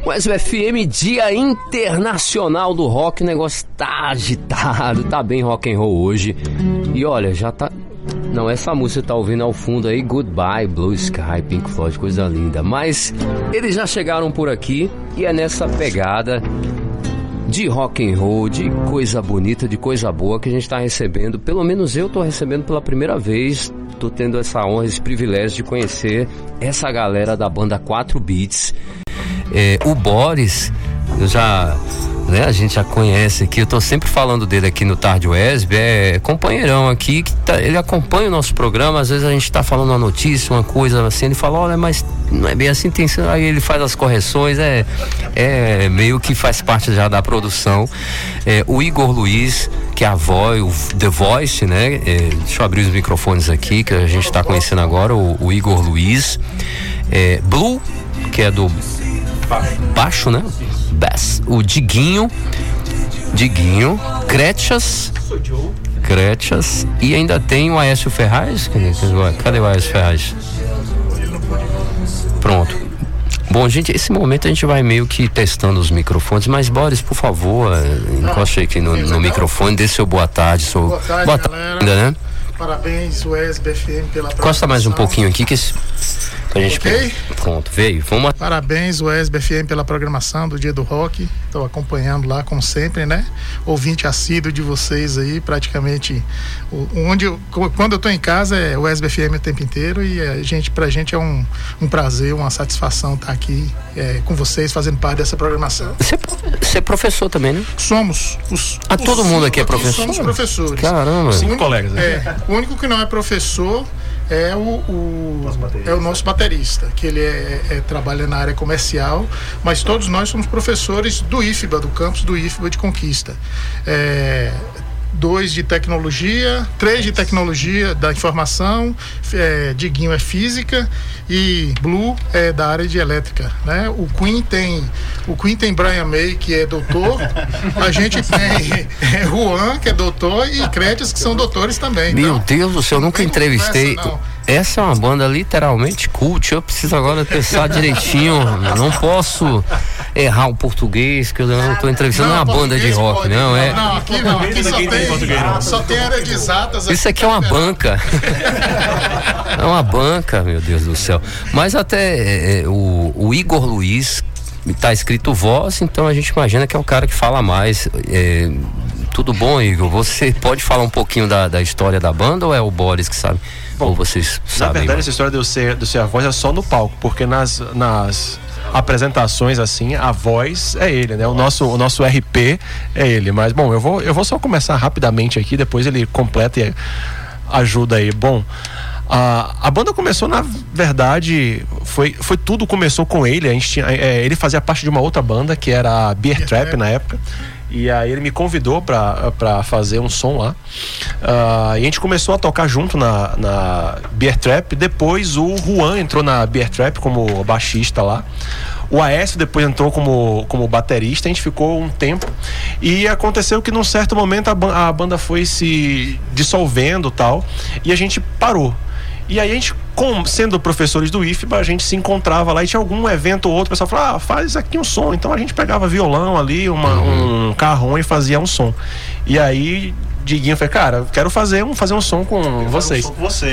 Wesb FM, Dia Internacional do Rock. O negócio tá agitado, tá bem rock and roll hoje. E olha, já tá... Não, essa música você tá ouvindo ao fundo aí, Goodbye, Blue Sky, Pink Floyd, coisa linda. Mas eles já chegaram por aqui e é nessa pegada de rock and roll, de coisa bonita, de coisa boa que a gente tá recebendo. Pelo menos eu tô recebendo pela primeira vez. Tô tendo essa honra, esse privilégio de conhecer essa galera da banda 4 Beats. O Boris, eu já... a gente já conhece aqui, eu tô sempre falando dele aqui no Tarde Wesb, companheirão aqui, ele acompanha o nosso programa. Às vezes a gente tá falando uma notícia, uma coisa assim, ele fala, olha, mas não é bem assim, aí ele faz as correções, meio que faz parte já da produção. O Igor Luiz, que é a voz, o The Voice, né? Deixa eu abrir os microfones aqui, que a gente tá conhecendo agora, o Igor Luiz. Blue, que é do baixo, né? Bass. O Diguinho, Cretias, e ainda tem o Aécio Ferraz. Cadê o Aécio Ferraz? Pronto. Bom, gente, esse momento a gente vai meio que testando os microfones, mas Boris, por favor, encoste aqui no microfone, dê seu boa tarde. Boa tarde, ainda, né? Parabéns, Wesb FM, pela programação. Encosta mais um pouquinho aqui que a gente... Ok? Pronto, veio. Vamos... Parabéns, Wesb FM, pela programação do Dia do Rock. Estou acompanhando lá, como sempre, né? Ouvinte assíduo de vocês aí, praticamente. Quando eu estou em casa é Wesb FM o tempo inteiro e pra gente é um prazer, uma satisfação estar aqui com vocês, fazendo parte dessa programação. Você é professor também, né? Somos. Todo mundo aqui é professor? Somos professores. Caramba. 5 colegas, né? O único que não é professor é o nosso baterista, que ele trabalha na área comercial, mas todos nós somos professores do IFBA, do campus do IFBA de Conquista. 2 de tecnologia, 3 de tecnologia da informação, Diguinho é física e Blue é da área de elétrica, né? O Queen tem Brian May, que é doutor, a gente tem Juan, que é doutor, e Cretias, que são doutores também. Meu Deus do céu, eu nunca entrevistei. Essa é uma banda literalmente cult. Eu preciso agora pensar direitinho. Não posso errar o português, que eu não estou entrevistando uma banda de rock, não. Aqui só tem área de exatas. Isso aqui é uma banca. É uma banca, meu Deus do céu. Mas até o Igor Luiz, tá escrito voz, então a gente imagina que é o cara que fala mais. Tudo bom, Igor? Você pode falar um pouquinho da história da banda ou é o Boris que sabe? Bom, ou vocês sabem? Na verdade, essa história de eu ser a voz é só no palco, porque nas apresentações assim, a voz é ele, né? O nosso RP é ele. Mas bom, eu vou só começar rapidamente aqui, depois ele completa e ajuda aí. Bom, a banda começou, na verdade, foi tudo começou com ele. A gente tinha, ele fazia parte de uma outra banda que era a Beer Trap na época. E aí ele me convidou pra fazer um som lá. E a gente começou a tocar junto na Beer Trap. Depois o Juan entrou na Beer Trap como baixista lá. O Aécio depois entrou como baterista. A gente ficou um tempo. E aconteceu que num certo momento a banda foi se dissolvendo e tal. E a gente parou. E aí a gente, sendo professores do IFBA, a gente se encontrava lá e tinha algum evento ou outro, o pessoal falava, faz aqui um som. Então a gente pegava violão ali, um carrom e fazia um som. E aí Diguinho falou, cara, eu quero fazer um som com vocês.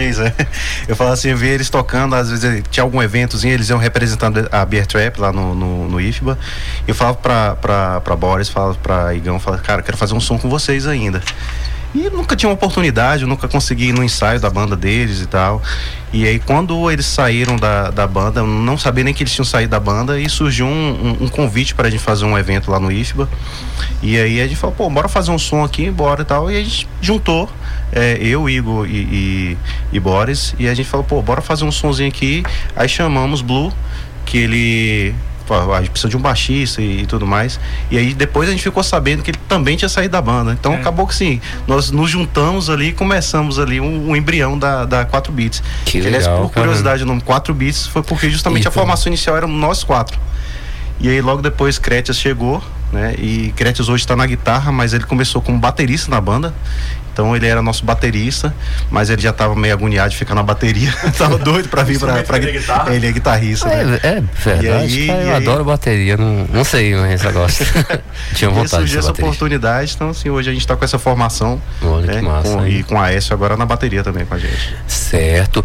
Eu falava assim, eu via eles tocando, às vezes tinha algum eventozinho, eles iam representando a Beer Trap lá no IFBA. Eu falava pra Boris, falava pra Igão, falava, cara, eu quero fazer um som com vocês ainda. E nunca tinha uma oportunidade, eu nunca consegui ir no ensaio da banda deles e tal. E aí quando eles saíram da banda, eu não sabia nem que eles tinham saído da banda, e surgiu um convite pra gente fazer um evento lá no IFBA. E aí a gente falou, pô, bora fazer um som aqui, bora e tal. E a gente juntou, eu, Igor e Boris, e a gente falou, pô, bora fazer um sonzinho aqui. Aí chamamos Blue, que ele... a gente precisa de um baixista e tudo mais. E aí depois a gente ficou sabendo que ele também tinha saído da banda. Então acabou que sim, nós nos juntamos ali e começamos ali um embrião da 4 Beats. Que legal, aliás, por curiosidade, o nome 4 Beats foi porque justamente a formação inicial era nós 4. E aí logo depois Cretias chegou, né? E Cretias hoje está na guitarra, mas ele começou como baterista na banda. Então ele era nosso baterista, mas ele já tava meio agoniado de ficar na bateria. Tava doido pra vir pra guitarra. Ele é guitarrista, né? É verdade, eu adoro bateria, não sei, mas eu gosto. Tinha vontade de surgiu essa oportunidade, então assim, hoje a gente tá com essa formação. Olha, né? Que massa, e com a Aécio agora na bateria também com a gente. Certo.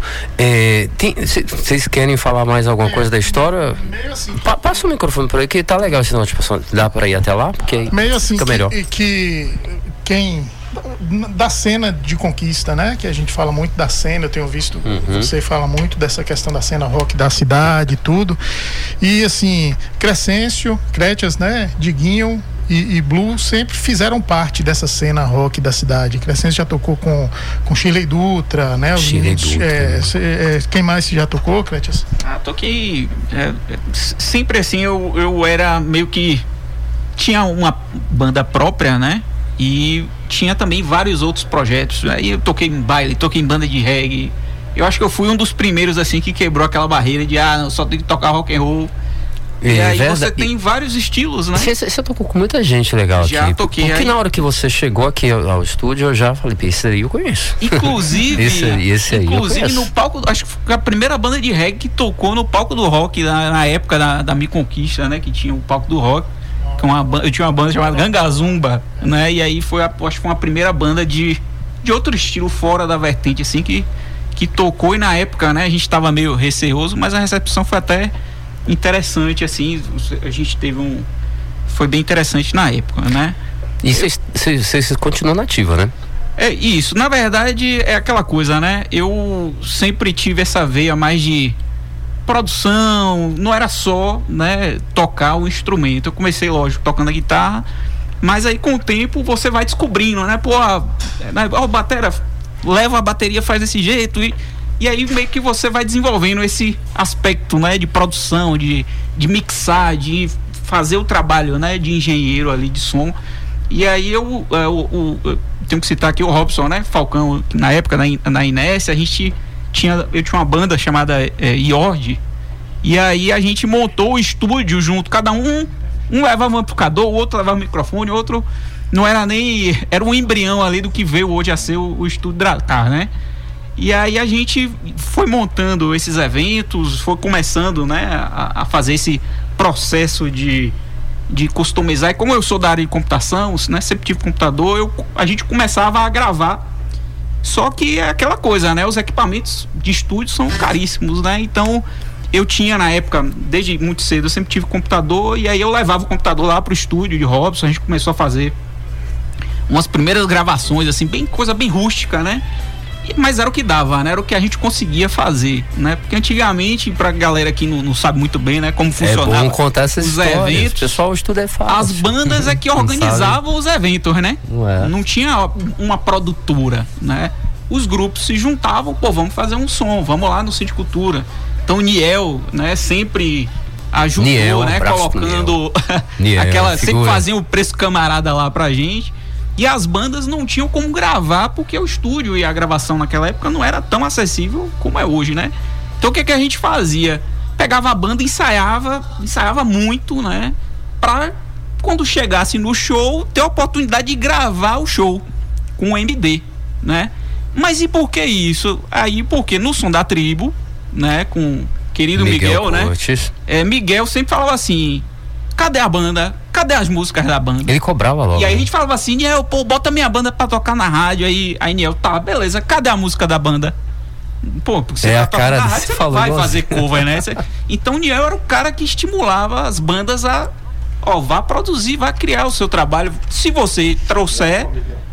Vocês querem falar mais alguma coisa da história? Meio assim. Passa o microfone por aí que tá legal, senão tipo, dá pra ir até lá, porque meio assim fica melhor. Que quem da cena de Conquista, né? Que a gente fala muito da cena, eu tenho visto você fala muito dessa questão da cena rock da cidade e tudo. E assim, Crescêncio, Crétias, né? Diguinho e Blue sempre fizeram parte dessa cena rock da cidade. Crescêncio já tocou com Shirley Dutra, né? Quem mais já tocou, Crétias? Toquei sempre assim, eu era meio que tinha uma banda própria, né? E tinha também vários outros projetos. Aí eu toquei em baile, toquei em banda de reggae. Eu acho que eu fui um dos primeiros assim que quebrou aquela barreira de só tem que tocar rock and roll. E aí você tem vários estilos, né? Você tocou com muita gente legal aqui. Já toquei. Porque na hora que você chegou aqui ao estúdio, eu já falei, esse aí eu conheço. Inclusive, esse aí inclusive no palco, acho que foi a primeira banda de reggae que tocou no palco do rock na época da Me Conquista, né? Que tinha o palco do rock. Eu tinha uma banda chamada Gangazumba, né? E aí acho que foi uma primeira banda de outro estilo fora da vertente, assim, que tocou. E na época, né? A gente tava meio receoso, mas a recepção foi até interessante, assim. A gente teve foi bem interessante na época, né? E vocês continuam nativa, né? É isso. Na verdade, é aquela coisa, né? Eu sempre tive essa veia mais de produção, não era só, né, tocar o instrumento. Eu comecei, lógico, tocando a guitarra, mas aí com o tempo você vai descobrindo, né? Batera, leva a bateria, faz desse jeito, e aí meio que você vai desenvolvendo esse aspecto, né, de produção, de mixar, de fazer o trabalho, né, de engenheiro ali de som. E aí eu tenho que citar aqui o Robson, né, Falcão, na época na Inés, eu tinha uma banda chamada Iord, e aí a gente montou o estúdio junto, cada um levava um amplificador, o outro levava um microfone, o outro não era nem, era um embrião ali do que veio hoje a ser o estúdio Dracar, né? E aí a gente foi montando esses eventos, foi começando, né, a fazer esse processo de customizar. E como eu sou da área de computação, né, sempre tive computador, a gente começava a gravar. Só que é aquela coisa, né? Os equipamentos de estúdio são caríssimos, né? Então, eu tinha na época, desde muito cedo, eu sempre tive computador, e aí eu levava o computador lá pro estúdio de Robson, a gente começou a fazer umas primeiras gravações, assim, coisa bem rústica, né? Mas era o que dava, né? Era o que a gente conseguia fazer, né? Porque antigamente, pra galera que não sabe muito bem, né, como funcionava, é bom contar essas histórias. Eventos, pessoal, o estudo é fácil. As bandas é que organizavam os eventos, né? Não tinha uma produtora, né? Os grupos se juntavam, vamos fazer um som, vamos lá no Centro de Cultura. Então o Niel, né, sempre ajudou, Niel, né, colocando aquela, sempre fazia o preço camarada lá pra gente. E as bandas não tinham como gravar, porque o estúdio e a gravação naquela época não era tão acessível como é hoje, né? Então o que a gente fazia? Pegava a banda, ensaiava muito, né? Pra quando chegasse no show, ter a oportunidade de gravar o show com o MD, né? Mas e por que isso? Aí porque no Som da Tribo, né? Com o querido Miguel, Cortes, né? Miguel sempre falava assim: cadê a banda? Cadê as músicas da banda? Ele cobrava logo. E aí a gente falava assim: Niel, bota minha banda pra tocar na rádio. Aí Niel, tá, beleza, cadê a música da banda? Porque você a cara na rádio, você não vai fazer cover, né? Então o Niel era o cara que estimulava as bandas a vá produzir, vá criar o seu trabalho. Se você trouxer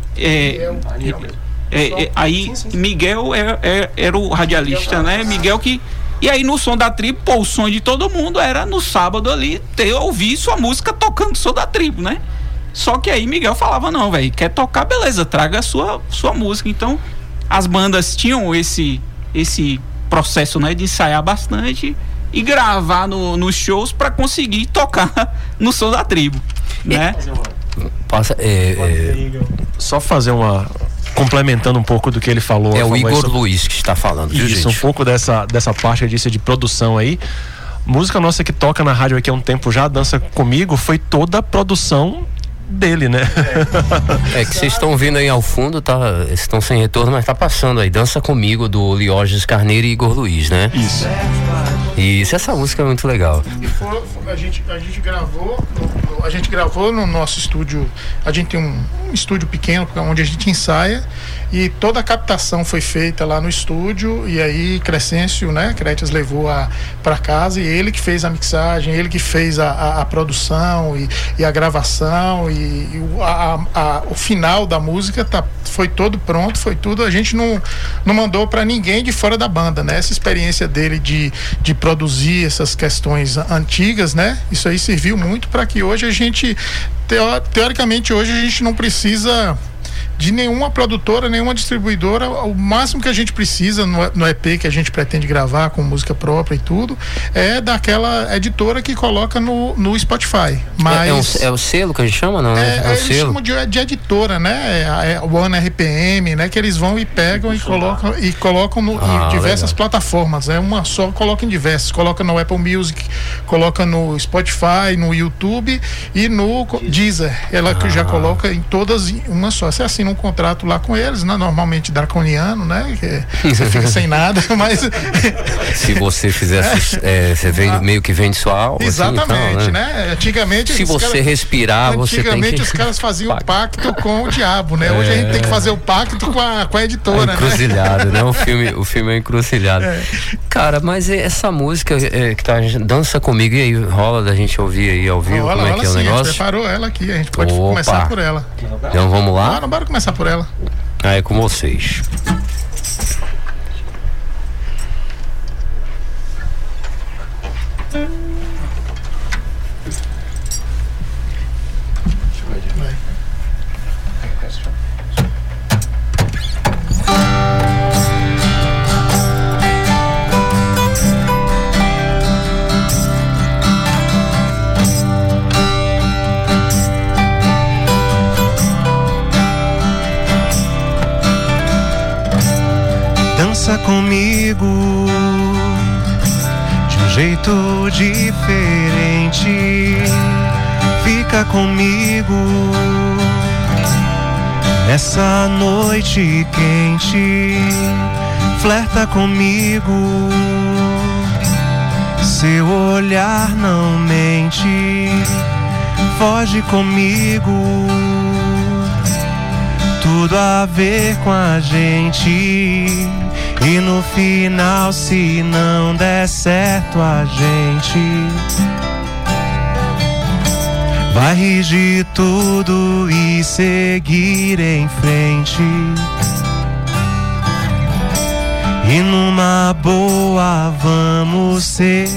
aí Miguel era o radialista, né? Miguel que... E aí no Som da Tribo, o sonho de todo mundo era no sábado ali ouvir sua música tocando Som da Tribo, né? Só que aí Miguel falava: não, velho, quer tocar, beleza, traga a sua música. Então as bandas tinham esse processo, né, de ensaiar bastante e gravar nos shows para conseguir tocar no Som da Tribo, né? Só fazer complementando um pouco do que ele falou. É o Igor Luiz que está falando, viu, isso, gente? Um pouco dessa parte que eu disse de produção aí. Música nossa que toca na rádio aqui há um tempo já, Dança Comigo, foi toda a produção dele, né? É que vocês estão vendo aí ao fundo, tá? Estão sem retorno, mas tá passando aí. Dança Comigo, do Liorges Carneiro e Igor Luiz, né? Isso. Isso, essa música é muito legal. E a gente gravou no nosso estúdio. A gente tem um estúdio pequeno onde a gente ensaia, e toda a captação foi feita lá no estúdio. E aí Crescêncio, né, Crétias levou para casa, e ele que fez a mixagem, ele que fez a produção e a gravação, e o final da música foi todo pronto, foi tudo. A gente não mandou para ninguém de fora da banda, né? Essa experiência dele de produzir essas questões antigas, né? Isso aí serviu muito para que hoje a gente, teoricamente, hoje a gente não precisa de nenhuma produtora, nenhuma distribuidora. O máximo que a gente precisa no EP que a gente pretende gravar com música própria e tudo, é daquela editora que coloca no Spotify. Mas é o selo que a gente chama, não? É o eles selo. chamam de editora, né? É o One RPM, né? Que eles vão e pegam e colocam em diversas plataformas. É uma só, coloca em diversas. Coloca no Apple Music, coloca no Spotify, no YouTube e no Deezer. Ela que já coloca em todas uma só. Você assina um contrato lá com eles, né? Normalmente draconiano, né? Que você fica sem nada, mas se você fizesse, você meio que vende sua alma. Exatamente, assim, então, né? Antigamente, se você respirar, você tem que... Antigamente os caras faziam o pacto com o diabo, né? Hoje a gente tem que fazer o pacto com a editora, encruzilhado, né? O filme é encruzilhado. Cara, mas essa música que tá Dança Comigo, e aí rola da gente ouvir aí ao vivo, como é que é o negócio? A gente preparou ela aqui, a gente pode começar por ela. Então vamos lá? Bora começar por ela. É com vocês. Dança comigo de um jeito diferente, fica comigo nessa noite quente, flerta comigo, seu olhar não mente, foge comigo, tudo a ver com a gente. E no final, se não der certo, a gente vai rir de tudo e seguir em frente. E numa boa vamos ser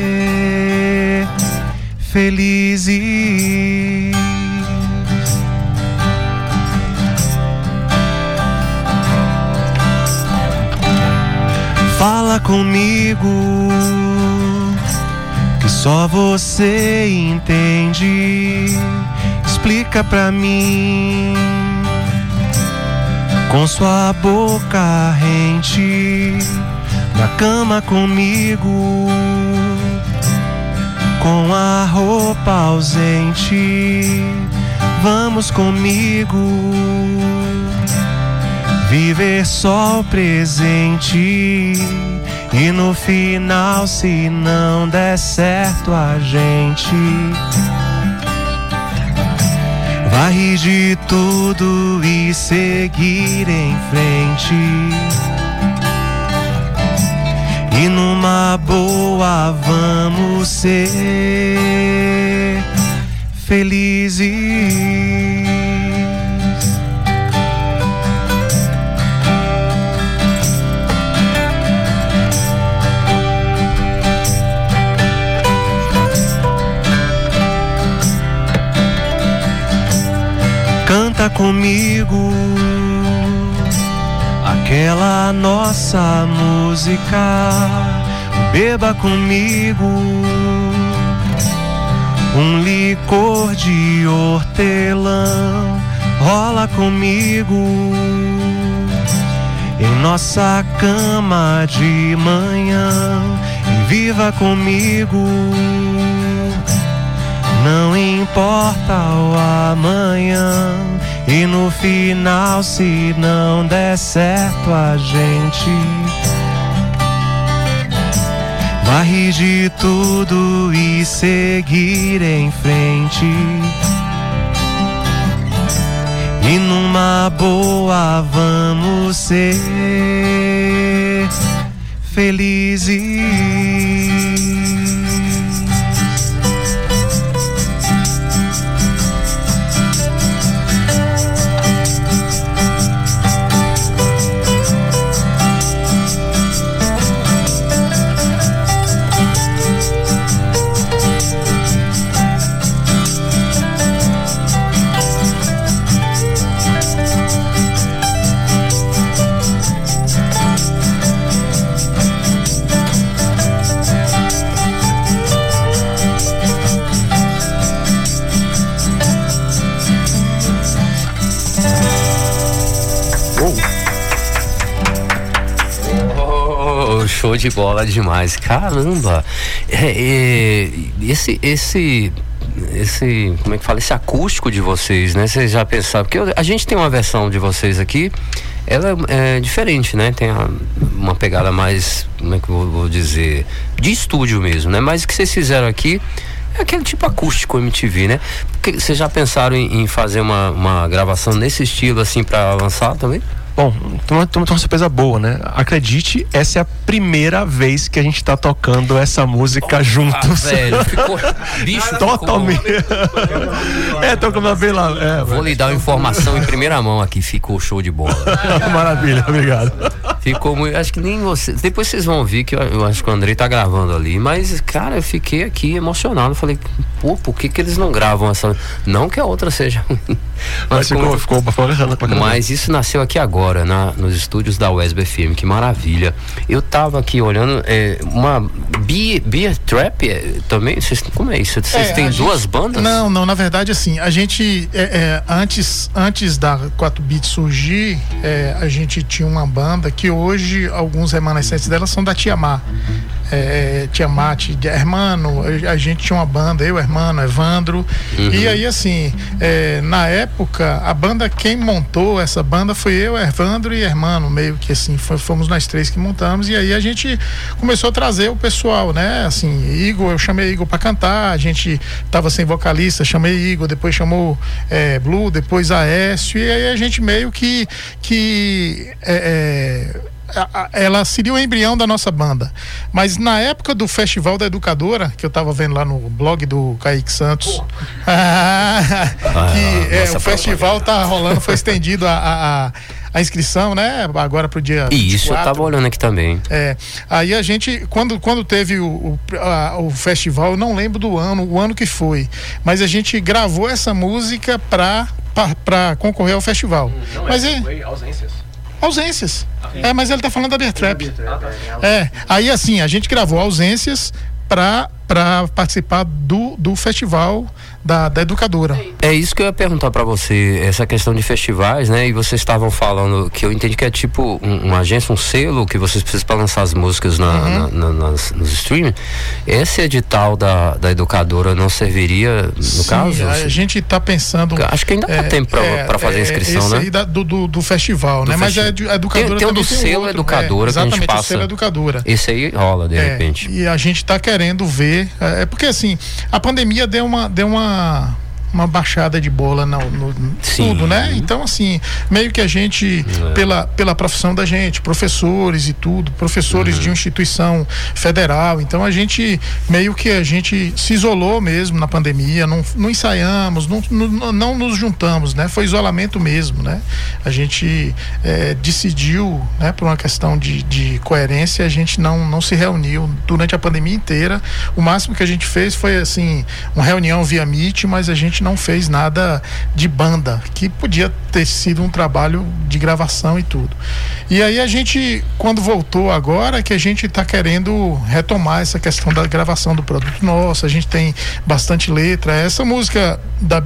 felizes. Fala comigo, que só você entende. Explica pra mim, com sua boca rente, na cama comigo, com a roupa ausente. Vamos comigo viver só o presente. E no final, se não der certo, a gente vai rir de tudo e seguir em frente. E numa boa vamos ser felizes. Canta comigo aquela nossa música, beba comigo um licor de hortelã, rola comigo em nossa cama de manhã e viva comigo, não importa importa o amanhã. E no final, se não der certo, a gente vai rir de tudo e seguir em frente. E numa boa vamos ser felizes. Show de bola demais, caramba. Esse como é que fala, esse acústico de vocês, né? Vocês já pensaram, porque a gente tem uma versão de vocês aqui, ela é diferente, né? Tem uma pegada mais, como é que eu vou dizer, de estúdio mesmo, né? Mas o que vocês fizeram aqui é aquele tipo acústico MTV, né? Porque vocês já pensaram em fazer uma gravação nesse estilo assim pra lançar também? Bom, tem uma surpresa boa, né? Acredite, essa é a primeira vez que a gente tá tocando essa música juntos. Velho, ficou bicho totalmente. Tocando bem lá. Vou lhe dar uma informação em primeira mão aqui, ficou show de bola. Maravilha, obrigado. Ficou muito, acho que nem você. Depois vocês vão ver que eu acho que o Andrei tá gravando ali, mas cara, eu fiquei aqui emocionado, falei, pô, por que eles não gravam essa? Não que a outra seja ruim. Mas ficou bacana. Mas isso nasceu aqui agora, nos estúdios da USB FM, que maravilha. Eu tava aqui olhando, uma Beer Trap também, como é isso? Vocês têm duas bandas? Não, na verdade assim, a gente antes da 4 Beats surgir, a gente tinha uma banda que hoje alguns remanescentes dela são da Tiamat. Tiamat, Hermano, a gente tinha uma banda, eu, Hermano, Evandro, e aí assim, na época, a banda, quem montou essa banda foi eu, Evandro e Hermano, meio que assim, fomos nós três que montamos, e aí a gente começou a trazer o pessoal, né, assim, Igor, eu chamei Igor pra cantar, a gente tava sem vocalista, chamei Igor, depois chamou Blue, depois Aécio, e aí a gente meio que ela seria o embrião da nossa banda. Mas na época do Festival da Educadora, que eu tava vendo lá no blog do Kaique Santos, o festival tá rolando, foi estendido a inscrição, né? Agora pro dia 24. Isso, eu tava olhando aqui também. Aí a gente, quando teve o festival, eu não lembro do ano, o ano que foi, mas a gente gravou essa música pra concorrer ao festival. Foi Ausências. Mas ele tá falando da Beer Trap. Aí assim, a gente gravou Ausências pra participar do festival da Educadora. É isso que eu ia perguntar pra você, essa questão de festivais, né? E vocês estavam falando que eu entendi que é tipo uma agência, um selo que vocês precisam pra lançar as músicas nos streaming. Esse edital da Educadora não serviria, no caso? A gente tá pensando... Acho que ainda dá tempo pra fazer a inscrição, né? Esse aí do festival, né? Mas a Educadora tem o do selo Educadora que a gente passa. O selo Educadora. Esse aí rola, de repente. E a gente tá querendo ver, porque assim, a pandemia deu uma baixada de bola no tudo, né? Então assim, meio que a gente, pela profissão da gente, professores e tudo, professores de uma instituição federal, então a gente meio que a gente se isolou mesmo na pandemia, não ensaiamos, não nos juntamos, né? Foi isolamento mesmo, né? A gente decidiu, né, por uma questão de coerência, a gente não se reuniu durante a pandemia inteira. O máximo que a gente fez foi assim, uma reunião via Meet, mas a gente não fez nada de banda, que podia ter sido um trabalho de gravação e tudo. E aí a gente, quando voltou agora, que a gente está querendo retomar essa questão da gravação do produto nosso, a gente tem bastante letra. Essa música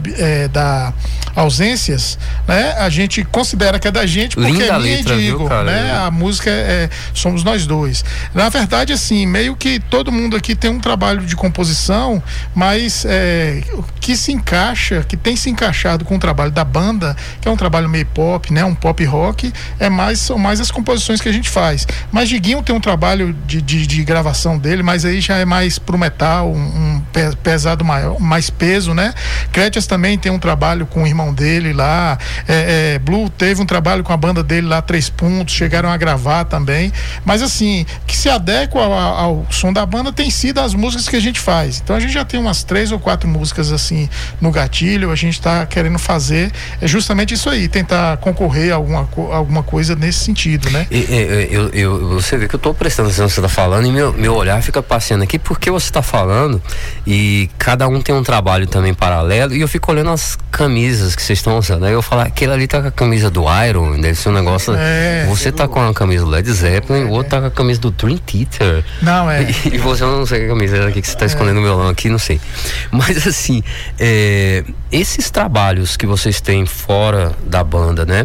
da Ausências, né, a gente considera que é da gente, porque linda é minha letra, e Igor, né? A música somos nós dois. Na verdade, assim, meio que todo mundo aqui tem um trabalho de composição, mas que se encaixa encaixa, que tem se encaixado com o trabalho da banda, que é um trabalho meio pop, né? Um pop rock, são mais as composições que a gente faz. Mas Diguinho tem um trabalho de gravação dele, mas aí já é mais pro metal, pesado maior, mais peso, né? Crétias também tem um trabalho com o irmão dele lá, Blue teve um trabalho com a banda dele lá, 3 Pontos, chegaram a gravar também, mas assim, que se adequa ao som da banda tem sido as músicas que a gente faz. Então a gente já tem umas 3 ou 4 músicas assim no gatilho, a gente tá querendo fazer justamente isso aí, tentar concorrer a alguma coisa nesse sentido, né? Você vê que eu tô prestando atenção no que você tá falando e meu olhar fica passeando aqui porque você tá falando e cada um tem um trabalho também paralelo e eu fico olhando as camisas que vocês estão usando. Aí eu falo, aquele ali tá com a camisa do Iron, deve ser um negócio. Você tá com a camisa do Led Zeppelin, o outro tá com a camisa do Dream Theater. Não, E você, eu não sei que camisa é aqui que você tá escondendo o violão aqui, não sei. Mas assim, esses trabalhos que vocês têm fora da banda, né?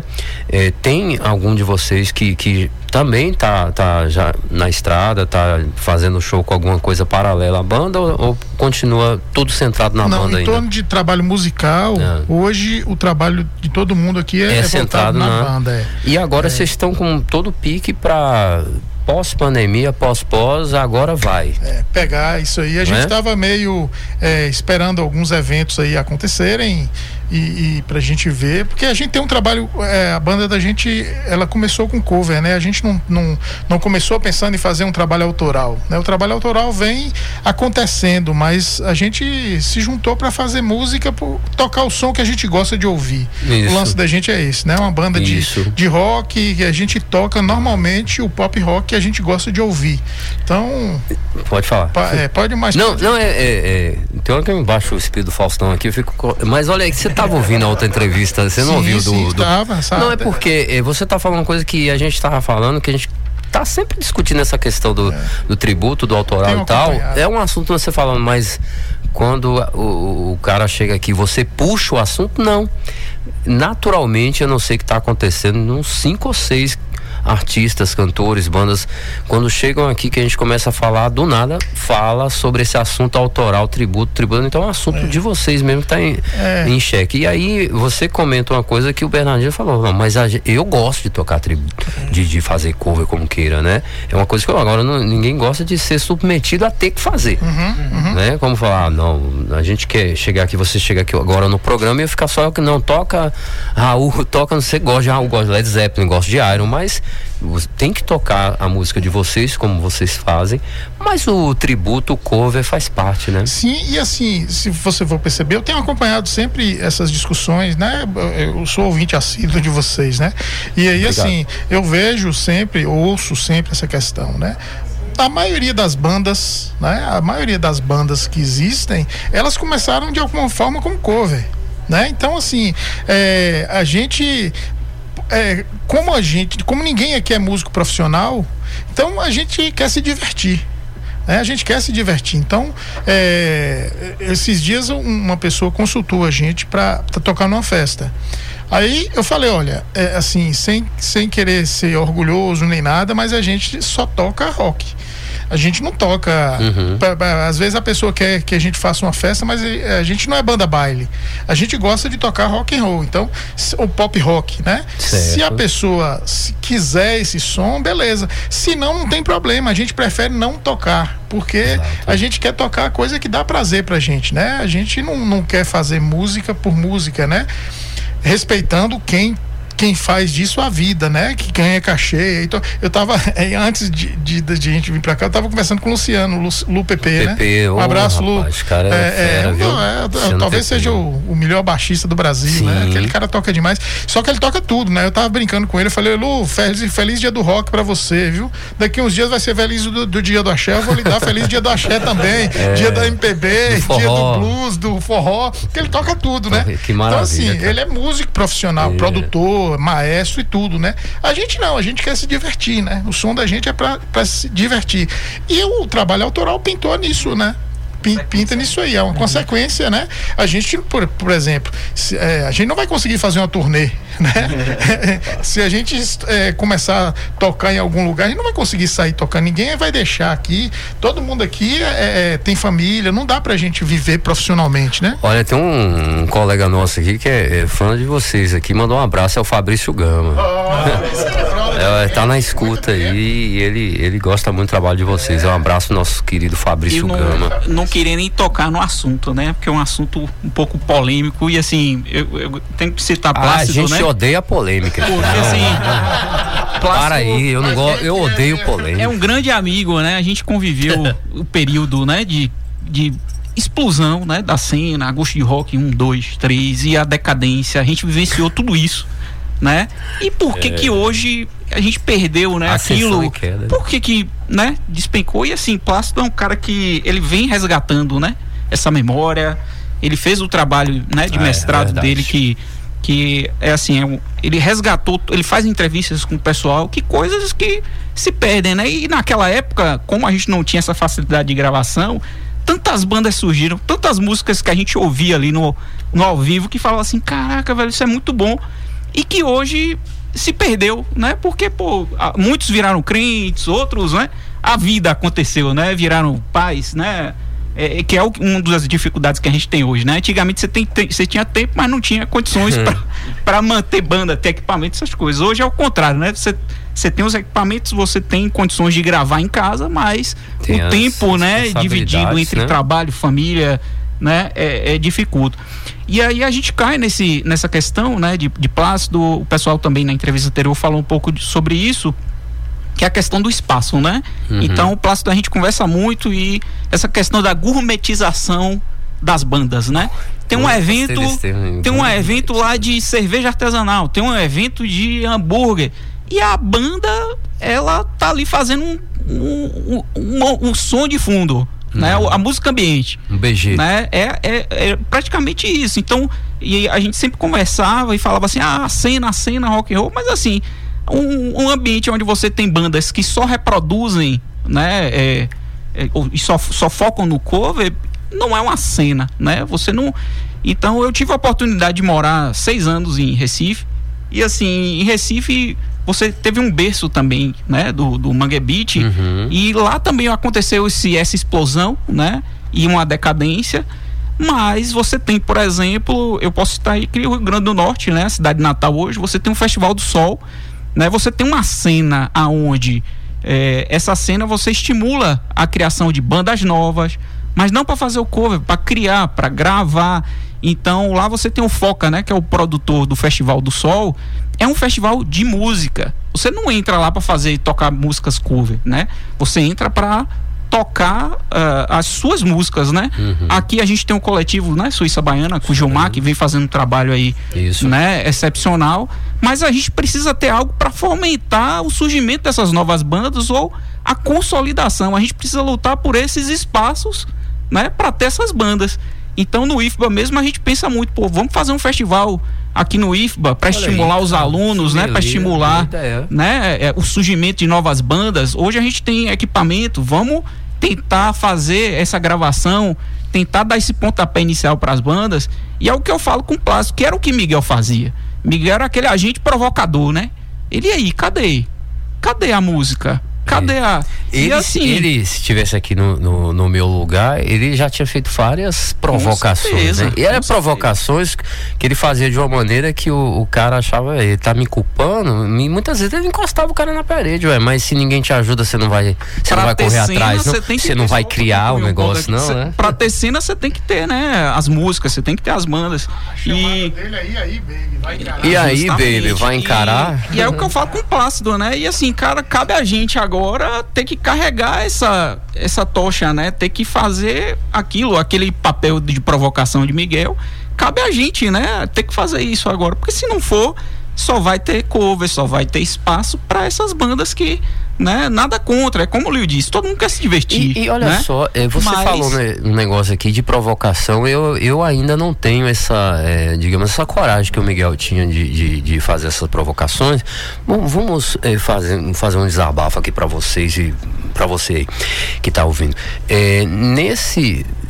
Tem algum de vocês que também tá já na estrada, tá fazendo show com alguma coisa paralela à banda ou continua tudo centrado na banda ainda? Não, em torno de trabalho musical, hoje o trabalho de todo mundo aqui é centrado na banda. E agora vocês estão com todo o pique para pós-pandemia, pós, agora vai. Pegar isso aí. A gente estava meio esperando alguns eventos aí acontecerem e pra gente ver, porque a gente tem um trabalho, a banda da gente, ela começou com cover, né? A gente não começou pensando em fazer um trabalho autoral, né? O trabalho autoral vem acontecendo, mas a gente se juntou para fazer música, tocar o som que a gente gosta de ouvir. Isso. O lance da gente é esse, né? Uma banda de rock, que a gente toca normalmente o pop rock que a gente gosta de ouvir. Então... Pode falar. Pode mais. Não, tem hora que eu embaixo o espírito do Faustão aqui, eu fico... Mas olha aí, que você tava ouvindo a outra entrevista, você não ouviu Tava, sabe? Não, é porque você tá falando uma coisa que a gente tava falando, que a gente tá sempre discutindo essa questão do tributo, do autoral e tal. É um assunto que você falando, mas quando o cara chega aqui, você puxa o assunto, não. Naturalmente, eu não sei o que tá acontecendo, uns 5 ou 6 artistas, cantores, bandas, quando chegam aqui que a gente começa a falar, do nada fala sobre esse assunto autoral, tributo, então é um assunto de vocês mesmo que tá em xeque. E aí você comenta uma coisa que o Bernardinho falou, não, mas eu gosto de tocar tributo, de fazer cover como queira, né? É uma coisa que agora ninguém gosta de ser submetido a ter que fazer, né? Como falar, não, a gente quer chegar aqui, você chega aqui agora no programa e eu ficar só que não toca Raul, não sei, gosta de Raul, gosta de Led Zeppelin, gosta de Iron, mas tem que tocar a música de vocês como vocês fazem, mas o tributo, o cover faz parte, né? Sim, e assim, se você for perceber, eu tenho acompanhado sempre essas discussões, né? Eu sou ouvinte assíduo de vocês, né? E aí, obrigado. Assim, eu vejo sempre, ouço sempre essa questão, né? A maioria das bandas, né? A maioria das bandas que existem, elas começaram de alguma forma como cover, né? Então, assim, a gente... como ninguém aqui é músico profissional, então a gente quer se divertir, né? A gente quer se divertir. Então, esses dias uma pessoa consultou a gente para tocar numa festa. Aí eu falei, olha, assim, sem querer ser orgulhoso nem nada, mas a gente só toca rock. A gente não toca. Às vezes a pessoa quer que a gente faça uma festa, mas a gente não é banda baile. A gente gosta de tocar rock and roll. Então, o pop rock, né? Certo. Se a pessoa quiser esse som, beleza. Se não tem problema. A gente prefere não tocar, porque a gente quer tocar a coisa que dá prazer pra gente, né? A gente não quer fazer música por música, né? Respeitando quem faz disso a vida, né? Que ganha cachê. Então, eu tava, antes de gente vir pra cá, eu tava conversando com o Luciano, Lu PP, né? Um abraço, Lu. Rapaz, cara fera, viu? Talvez seja o melhor baixista do Brasil, sim, né? Aquele cara toca demais. Só que ele toca tudo, né? Eu tava brincando com ele, eu falei, Lu, feliz dia do rock pra você, viu? Daqui uns dias vai ser feliz do dia do axé, eu vou lhe dar feliz dia do axé também, dia da MPB, dia do blues, do forró, porque ele toca tudo, né? Que maravilha. Então, assim, ele é músico profissional, produtor, maestro e tudo, né? A gente não, a gente quer se divertir, né? O som da gente é pra se divertir. E o trabalho autoral pintou nisso, né? pinta nisso aí, é uma consequência, né? A gente, por exemplo, a gente não vai conseguir fazer uma turnê, né? Se a gente começar a tocar em algum lugar, a gente não vai conseguir sair tocando, ninguém vai deixar aqui, todo mundo aqui tem família, não dá pra gente viver profissionalmente, né? Olha, tem um colega nosso aqui que é fã de vocês aqui, mandou um abraço, é o Fabrício Gama. Tá na escuta aí e ele gosta muito do trabalho de vocês. Um abraço ao nosso querido Fabrício Gama. Não queria nem tocar no assunto, né? Porque é um assunto um pouco polêmico e assim, eu tenho que citar Plácido, a gente odeia polêmica. Porque assim, Plácido, para aí, eu odeio polêmica. É um grande amigo, né? A gente conviveu o período, né? De explosão, né? Da cena, Agosto de Rock 1, 2, 3 e a decadência. A gente vivenciou tudo isso, né? E por que hoje a gente perdeu, né? Aquilo, por que né? Despencou. E assim, Plácido é um cara que ele vem resgatando, né? Essa memória, ele fez o trabalho, né? De mestrado dele que é assim, ele resgatou, ele faz entrevistas com o pessoal, que coisas que se perdem, né? E naquela época, como a gente não tinha essa facilidade de gravação, tantas bandas surgiram, tantas músicas que a gente ouvia ali no ao vivo, que falava assim, caraca, velho, isso é muito bom, e que hoje se perdeu, né? Porque, muitos viraram crentes, outros, né? A vida aconteceu, né? Viraram pais, né? Que é uma das dificuldades que a gente tem hoje, né? Antigamente você tinha tempo, mas não tinha condições para manter banda, ter equipamento, essas coisas. Hoje é o contrário, né? Você tem os equipamentos, você tem condições de gravar em casa, mas o tempo, né? Dividido entre trabalho, família, né? Dificulta. E aí a gente cai nessa questão, né? De Plácido. O pessoal também na entrevista anterior falou um pouco sobre isso, que é a questão do espaço, né? Então o Plácido a gente conversa muito, e essa questão da gourmetização das bandas, né? Tem um evento lá de cerveja artesanal, tem um evento de hambúrguer, e a banda, ela tá ali fazendo um som de fundo, né? A música ambiente, um BG, né? É praticamente isso. Então, e a gente sempre conversava e falava assim, a cena rock and roll, mas assim, um ambiente onde você tem bandas que só reproduzem, né, e só focam no cover, não é uma cena, né? Você não. Então eu tive a oportunidade de morar 6 anos em Recife, e assim, em Recife você teve um berço também, né, do Mangue Beat, e lá também aconteceu essa explosão, né, e uma decadência. Mas você tem, por exemplo, eu posso citar aí que o Rio Grande do Norte, né, a cidade de Natal hoje, você tem um Festival do Sol, né? Você tem uma cena aonde essa cena você estimula a criação de bandas novas, mas não para fazer o cover, para criar, para gravar. Então lá você tem o Foca, né, que é o produtor do Festival do Sol. É um festival de música. Você não entra lá para tocar músicas cover, né? Você entra para tocar as suas músicas, né? Aqui a gente tem um coletivo, né, Suíça Baiana, com o Gilmar, que vem fazendo um trabalho aí, né, excepcional, mas a gente precisa ter algo para fomentar o surgimento dessas novas bandas ou a consolidação. A gente precisa lutar por esses espaços, né, para ter essas bandas. Então no IFBA mesmo a gente pensa muito, vamos fazer um festival aqui no IFBA para estimular os alunos, né, para estimular, né, o surgimento de novas bandas. Hoje a gente tem equipamento, vamos tentar fazer essa gravação, tentar dar esse pontapé inicial para as bandas. E é o que eu falo com o Plácido, que era o que Miguel fazia. Miguel era aquele agente provocador, né? Ele aí, cadê a música? Cadê a... Ele, se estivesse aqui no meu lugar, ele já tinha feito várias provocações, né? E eram provocações que ele fazia de uma maneira que o cara achava, ele tá me culpando, e muitas vezes ele encostava o cara na parede, mas se ninguém te ajuda, você não vai correr atrás, não? Você não vai criar o negócio, não, né? Pra ter cena, você tem que ter, né, as músicas, você tem que ter as bandas. E aí, baby, vai encarar. E aí, baby, vai encarar. E é o que eu falo com o Plácido, né? E assim, cara, cabe a gente agora ter que carregar essa tocha, né? Ter que fazer aquele papel de provocação de Miguel. Cabe a gente, né? Ter que fazer isso agora, porque se não for, só vai ter cover, só vai ter espaço para essas bandas que, né? Nada contra, é como o Lio disse, todo mundo quer se divertir. E olha, né? Só, você falou um negócio aqui de provocação, eu ainda não tenho digamos, essa coragem que o Miguel tinha de fazer essas provocações. Bom, vamos fazer um desabafo aqui para vocês e para você aí que tá ouvindo.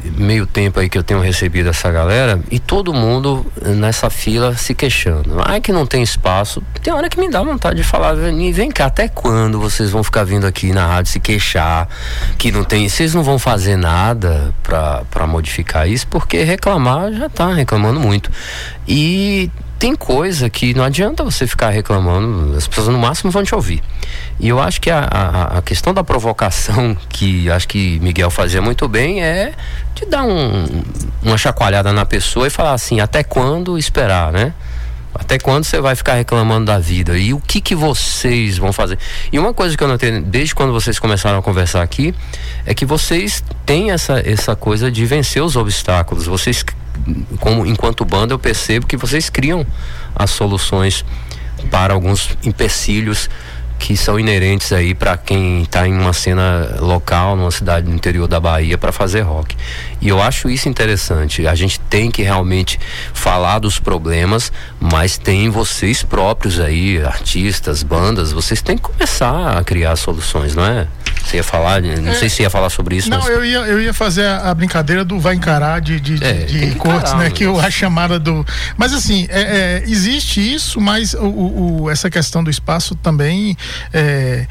meio tempo aí que eu tenho recebido essa galera, e todo mundo nessa fila se queixando. Ai, que não tem espaço. Tem hora que me dá vontade de falar, vem cá, até quando vocês vão ficar vindo aqui na rádio se queixar que não tem, vocês não vão fazer nada pra modificar isso, porque reclamar já tá reclamando muito. E tem coisa que não adianta você ficar reclamando, as pessoas no máximo vão te ouvir. E eu acho que a questão da provocação, que acho que Miguel fazia muito bem, é de dar uma chacoalhada na pessoa e falar assim, até quando esperar, né? Até quando você vai ficar reclamando da vida? E o que vocês vão fazer? E uma coisa que eu notei desde quando vocês começaram a conversar aqui é que vocês têm essa coisa de vencer os obstáculos. Vocês, enquanto banda, eu percebo que vocês criam as soluções para alguns empecilhos que são inerentes aí para quem está em uma cena local, numa cidade do interior da Bahia, para fazer rock. E eu acho isso interessante. A gente tem que realmente falar dos problemas, mas tem vocês próprios aí, artistas, bandas, vocês têm que começar a criar soluções, não é? Você ia falar, não sei se ia falar sobre isso. Não, mas... eu ia fazer a brincadeira do vai encarar de Cortes, né? Que a chamada do... Mas assim, existe isso, mas essa questão do espaço também é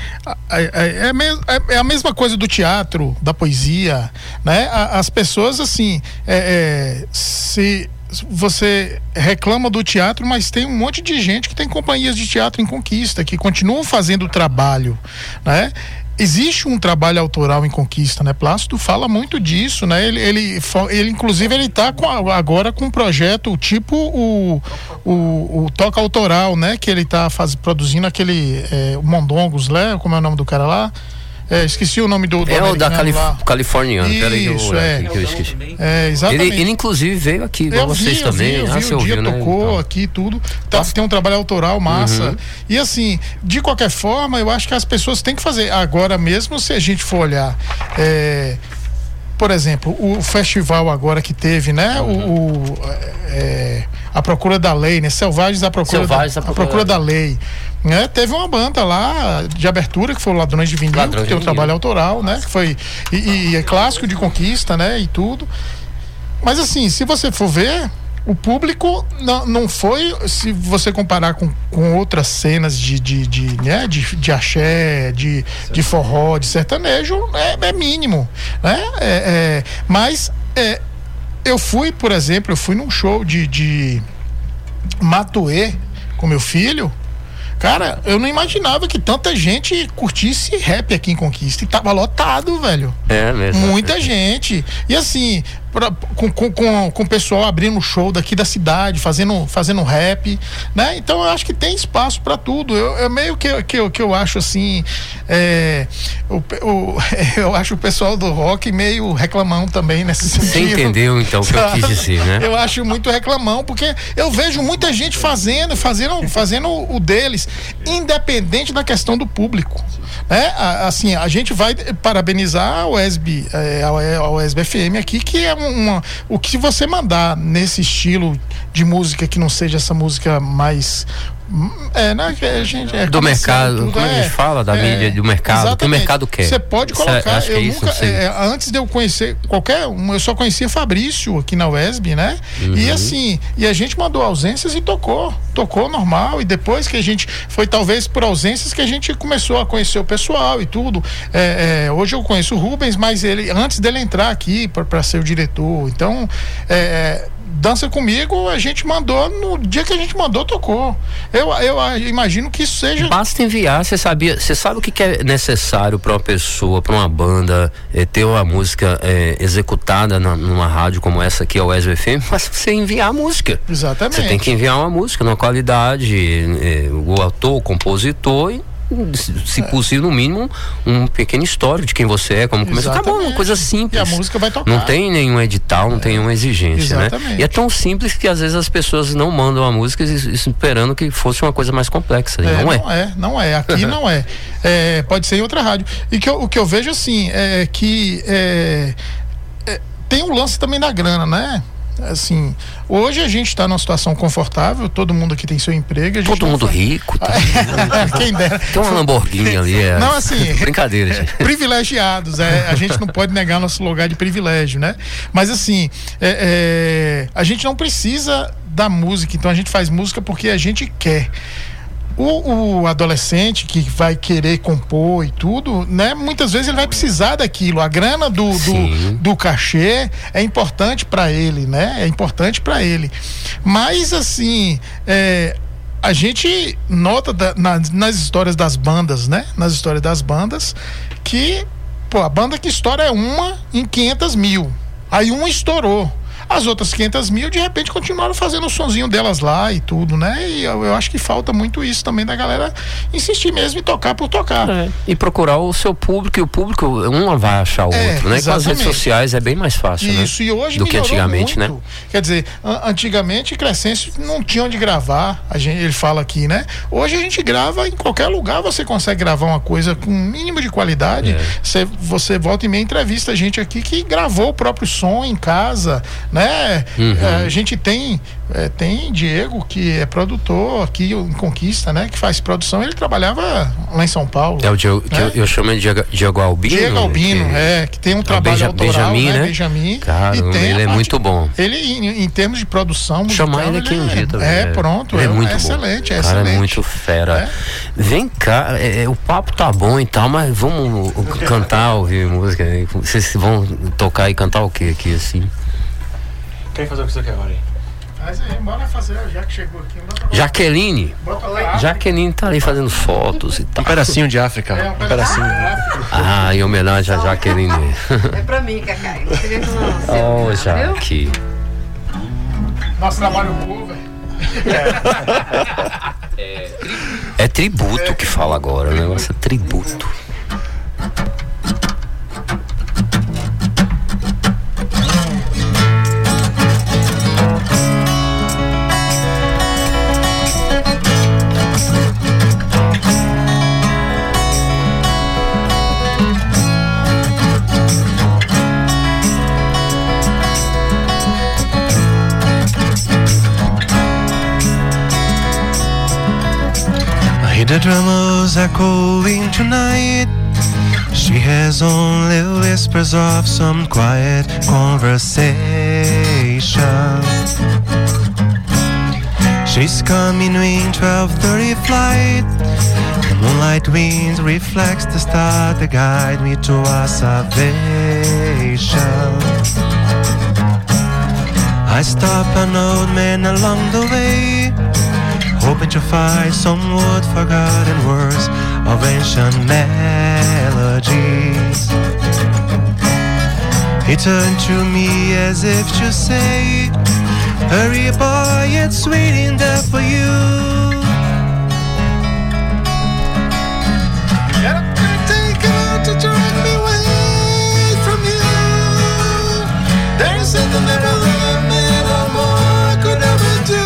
a mesma coisa do teatro, da poesia, né? As pessoas, assim, se você reclama do teatro, mas tem um monte de gente que tem companhias de teatro em Conquista, que continuam fazendo o trabalho, né? Existe um trabalho autoral em Conquista, né? Plácido fala muito disso, né? Ele inclusive, ele tá agora com um projeto tipo o Toca Autoral, né? Que ele tá produzindo aquele o Mondongos, né? Como é o nome do cara lá? Esqueci o nome do o da californiano. Peraí, isso, que eu esqueci. Exatamente. Ele inclusive veio aqui com vocês também. Eu vi, você um dia ouviu, né? tocou Então. aqui tudo. Tem um trabalho autoral massa. E assim, de qualquer forma, eu acho que as pessoas têm que fazer. Agora mesmo, se a gente for olhar, por exemplo, o festival agora que teve, né? A Procura da Lei, né? Selvagens à Procura da Lei. Né? Teve uma banda lá de abertura que foi o Ladrões de Vinil, que tem um trabalho autoral, né? Que foi, e é clássico de Conquista, né? E tudo. Mas assim, se você for ver, o público não foi, se você comparar com outras cenas de axé, de forró, de sertanejo, é mínimo, né? Mas eu fui, por exemplo, num show de Matuê com meu filho. Cara, eu não imaginava que tanta gente curtisse rap aqui em Conquista. E tava lotado, velho. É mesmo. Muita gente. E assim, com o pessoal abrindo show daqui da cidade, fazendo rap, né? Então eu acho que tem espaço pra tudo. Eu meio que eu acho assim, eu acho o pessoal do rock meio reclamão também nesse sentido. Você entendeu então o que eu quis dizer, né? Eu acho muito reclamão, porque eu vejo muita gente fazendo o deles, independente da questão do público. Assim, a gente vai parabenizar a USB, a USB FM aqui, que é o que você mandar nesse estilo de música que não seja essa música mais né, que a gente do mercado, como a gente fala da mídia, do mercado, o que o mercado quer. Você pode colocar, antes de eu conhecer eu só conhecia Fabrício aqui na USB, né? E assim, e a gente mandou ausências e tocou normal, e depois que a gente foi, talvez por ausências, que a gente começou a conhecer o pessoal e tudo. Hoje eu conheço o Rubens, mas antes dele entrar aqui para ser o diretor, então Dança Comigo, a gente mandou, no dia que a gente mandou, tocou. Eu imagino que isso seja... Basta enviar. Você sabe o que é necessário para uma pessoa, para uma banda, ter uma música executada numa rádio como essa aqui, a USB FM, mas você enviar a música. Exatamente. Você tem que enviar uma música numa qualidade, o autor, o compositor, e se possível, no mínimo, um pequeno histórico de quem você é, como começou. Acabou, uma coisa simples. E a música vai tocar. Não tem nenhum edital, não tem nenhuma exigência, exatamente, né? E é tão simples que às vezes as pessoas não mandam a música esperando que fosse uma coisa mais complexa. Não é. Aqui não é. Pode ser em outra rádio. E o que eu vejo assim é que tem um lance também da grana, né? assim, hoje a gente está numa situação confortável, todo mundo aqui tem seu emprego. Todo mundo rico. Quem dera. Tem uma Lamborghini ali. Não, assim. Brincadeira, gente. Privilegiados, a gente não pode negar nosso lugar de privilégio, né? Mas assim, a gente não precisa da música, então a gente faz música porque a gente quer. O adolescente que vai querer compor e tudo, né? Muitas vezes ele vai precisar daquilo. A grana do cachê é importante para ele, né? É importante para ele. Mas assim, a gente nota nas histórias das bandas, né? Nas histórias das bandas que, a banda que estoura é uma em 500 mil. Aí uma estourou. As outras 500 mil, de repente, continuaram fazendo o sonzinho delas lá e tudo, né? E eu acho que falta muito isso também da galera insistir mesmo em tocar por tocar. E procurar o seu público, e o público, um vai achar o outro, né? E com as redes sociais é bem mais fácil, isso, né? E hoje do que antigamente, muito, né? Quer dizer, antigamente Crescêncio não tinha onde gravar, ele fala aqui, né? Hoje a gente grava em qualquer lugar, você consegue gravar uma coisa com um mínimo de qualidade. Você volta e meia entrevista a gente aqui que gravou o próprio som em casa, né? A gente tem Diego, que é produtor aqui em Conquista, né? Que faz produção. Ele trabalhava lá em São Paulo. É o Diego, né? que eu chamo de Diego Albino. Diego Albino, que tem um trabalho autoral, Benjamin, né? Benjamin. Cara, ele é muito bom. Ele, em termos de produção musical, chamar ele aqui um dia também. Pronto. Ele é muito excelente, bom. é Cara, excelente. É muito fera. Vem cá, o papo tá bom e tal, mas vamos cantar, ouvir música. Vocês vão tocar e cantar o que aqui, assim? Quer fazer o que você quer agora aí? Mas aí, bora fazer, já que chegou aqui. Jaqueline. Jaqueline tá ali fazendo fotos e tal. Um pedacinho de África. Um pedacinho. Em homenagem a Jaqueline. É pra mim, Cacai. Jaque. Nosso trabalho cover. É tributo que fala agora, o negócio é tributo. The drummers echoing tonight. She has only whispers of some quiet conversation. She's coming in 12:30 flight. The moonlight wind reflects the star to guide me to our salvation. I stop an old man along the way, hoping to find some old forgotten words of ancient melodies. He turned to me as if to say, hurry boy, it's waiting there for you. Take out to drag me away from you. There's something that a man or more could never do.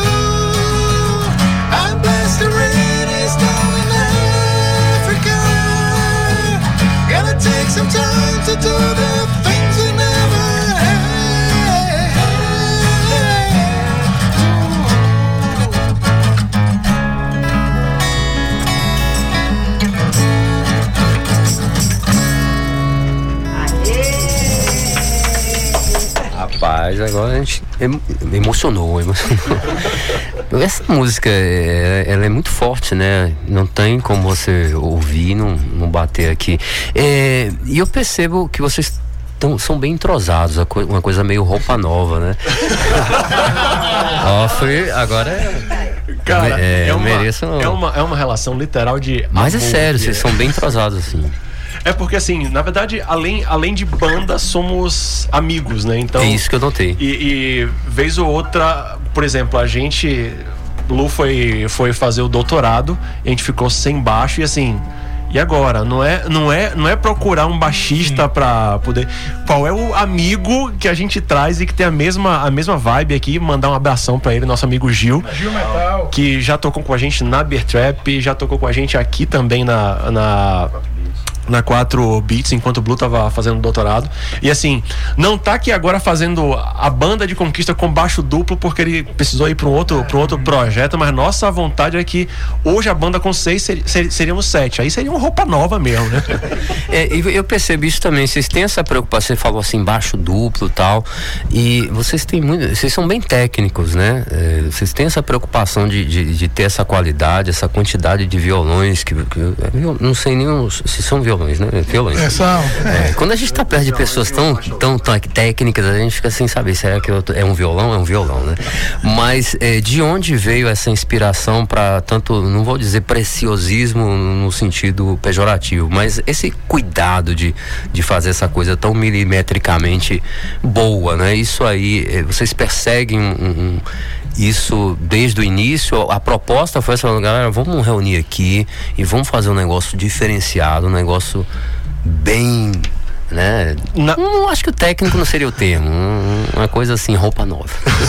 The rain is down in Africa. Gonna take some time to do the things we never had. Rapaz, agora a gente emocionou. Essa música, ela é muito forte, né? Não tem como você ouvir, não bater aqui. E eu percebo que vocês são bem entrosados, uma coisa meio roupa nova, né? Agora Cara, eu mereço. É uma relação literal de Mas amor, é sério, vocês são bem entrosados, assim. É porque, assim, na verdade, além de banda, somos amigos, né? Então, é isso que eu notei. E vez ou outra, por exemplo, a gente... Lu foi fazer o doutorado, e a gente ficou sem baixo, e assim... E agora? Não é procurar um baixista pra poder... Qual é o amigo que a gente traz e que tem a mesma vibe aqui? Mandar um abração pra ele, nosso amigo Gil. Gil Metal. Que já tocou com a gente na Beer Trap, já tocou com a gente aqui também na na 4 Beats, enquanto o Blue tava fazendo doutorado. E assim, não tá aqui agora fazendo a banda de conquista com baixo duplo porque ele precisou ir para um outro projeto, mas nossa vontade é que hoje a banda com 6 seríamos 7. Aí seria uma roupa nova mesmo, né? E eu percebi isso também. Vocês têm essa preocupação, você falou assim, baixo duplo e tal. E vocês são bem técnicos, né? Vocês têm essa preocupação de ter essa qualidade, essa quantidade de violões eu não sei nem se são violões, né? Violões. Quando a gente tá perto de pessoas tão técnicas, a gente fica sem saber se é um violão, né? Mas de onde veio essa inspiração para tanto, não vou dizer preciosismo no sentido pejorativo, mas esse cuidado de fazer essa coisa tão milimetricamente boa, né? Isso aí, vocês perseguem isso desde o início? A proposta foi essa, galera, vamos reunir aqui e vamos fazer um negócio diferenciado, um negócio bem, né? Não acho que o técnico não seria o termo, uma coisa assim, roupa nova.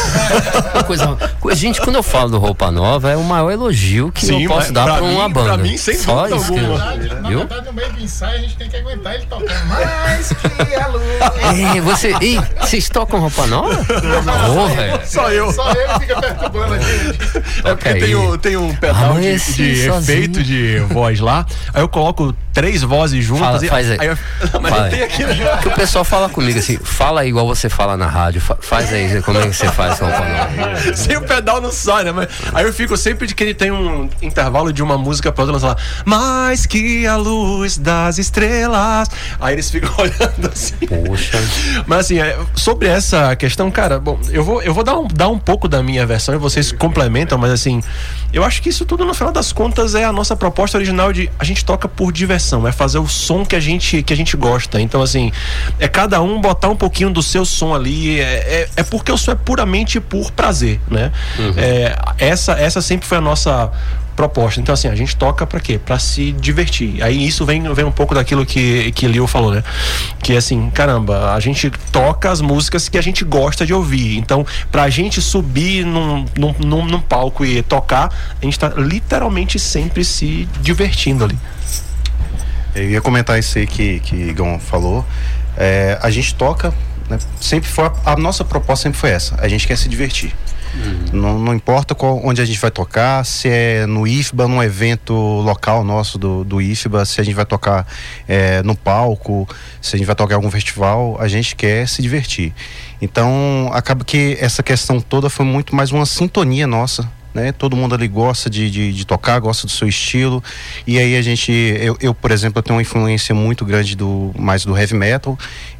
Uma coisa, gente, quando eu falo do roupa nova, é o maior elogio que eu posso dar pra uma banda. Pra mim, sem só dúvida isso alguma. Na verdade, no meio do ensaio, a gente tem que aguentar ele tocando mais que a luz. Vocês tocam roupa nova? Não, velho. Só eu. Só ele fica perturbando a gente. É porque tem um pedal de efeito de voz lá, aí eu coloco 3 vozes juntas. Faz aí. Mas não tem aqui. Que o pessoal fala comigo assim, fala igual você fala na rádio, faz aí, como é que você faz com roupa nova? Sem o pedal não sai, né? Mas aí eu fico sempre de que ele tem um intervalo de uma música pra outra, lá, mais que a luz das estrelas. Aí eles ficam olhando assim. Poxa. Mas assim, sobre essa questão, cara, bom, eu vou dar um pouco da minha versão e vocês complementam, mas assim, eu acho que isso tudo no final das contas é a nossa proposta original de a gente toca por diversão, é fazer o som que a gente gosta. Então assim, é cada um botar um pouquinho do seu som ali, é porque o som é puramente por prazer, né? Uhum. Essa sempre foi a nossa proposta. Então assim, a gente toca pra quê? Pra se divertir. Aí isso vem um pouco daquilo que Leo falou, né? Que assim, caramba, a gente toca as músicas que a gente gosta de ouvir. Então, pra gente subir num palco e tocar, a gente tá literalmente sempre se divertindo ali. Eu ia comentar isso aí que Igão falou. A gente toca, né, sempre foi a nossa proposta sempre foi essa. A gente quer se divertir. Não importa onde a gente vai tocar, se é no IFBA, num evento local nosso do IFBA, se a gente vai tocar no palco, se a gente vai tocar em algum festival, a gente quer se divertir. Então acaba que essa questão toda foi muito mais uma sintonia nossa, né? Todo mundo ali gosta de tocar, gosta do seu estilo, e aí eu por exemplo, eu tenho uma influência muito grande mais do heavy metal,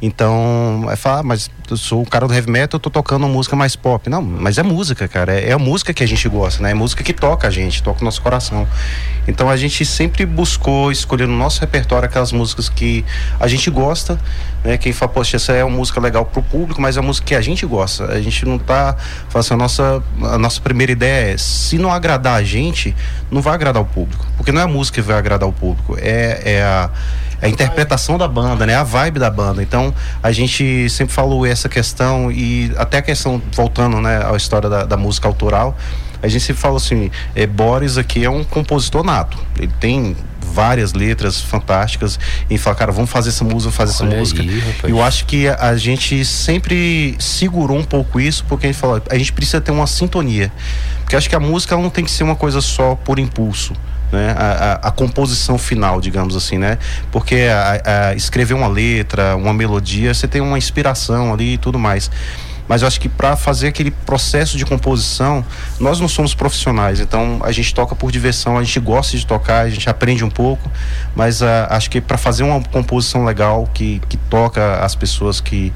então mas eu sou o cara do heavy metal, eu tô tocando uma música mais pop. Não, mas é música, cara, é a música que a gente gosta, né? É música que toca a gente, toca o nosso coração. Então a gente sempre buscou escolher no nosso repertório aquelas músicas que a gente gosta, né? Quem fala, poxa, essa é uma música legal pro público, mas é uma música que a gente gosta. A gente não tá falando assim, a nossa primeira ideia é, se não agradar a gente, não vai agradar o público, porque não é a música que vai agradar o público, é a interpretação da banda, né? A vibe da banda. Então a gente sempre falou essa questão, e até a questão, voltando, né, à história da música autoral, a gente sempre fala assim, Boris aqui é um compositor nato, ele tem várias letras fantásticas, e fala, cara, vamos fazer essa música, Aí, e eu acho que a gente sempre segurou um pouco isso, porque a gente falou, a gente precisa ter uma sintonia, porque acho que a música ela não tem que ser uma coisa só por impulso, né? A composição final, digamos assim, né? Porque escrever uma letra, uma melodia, você tem uma inspiração ali e tudo mais. Mas eu acho que para fazer aquele processo de composição, nós não somos profissionais, então a gente toca por diversão, a gente gosta de tocar, a gente aprende um pouco, mas acho que para fazer uma composição legal, que toca as pessoas, que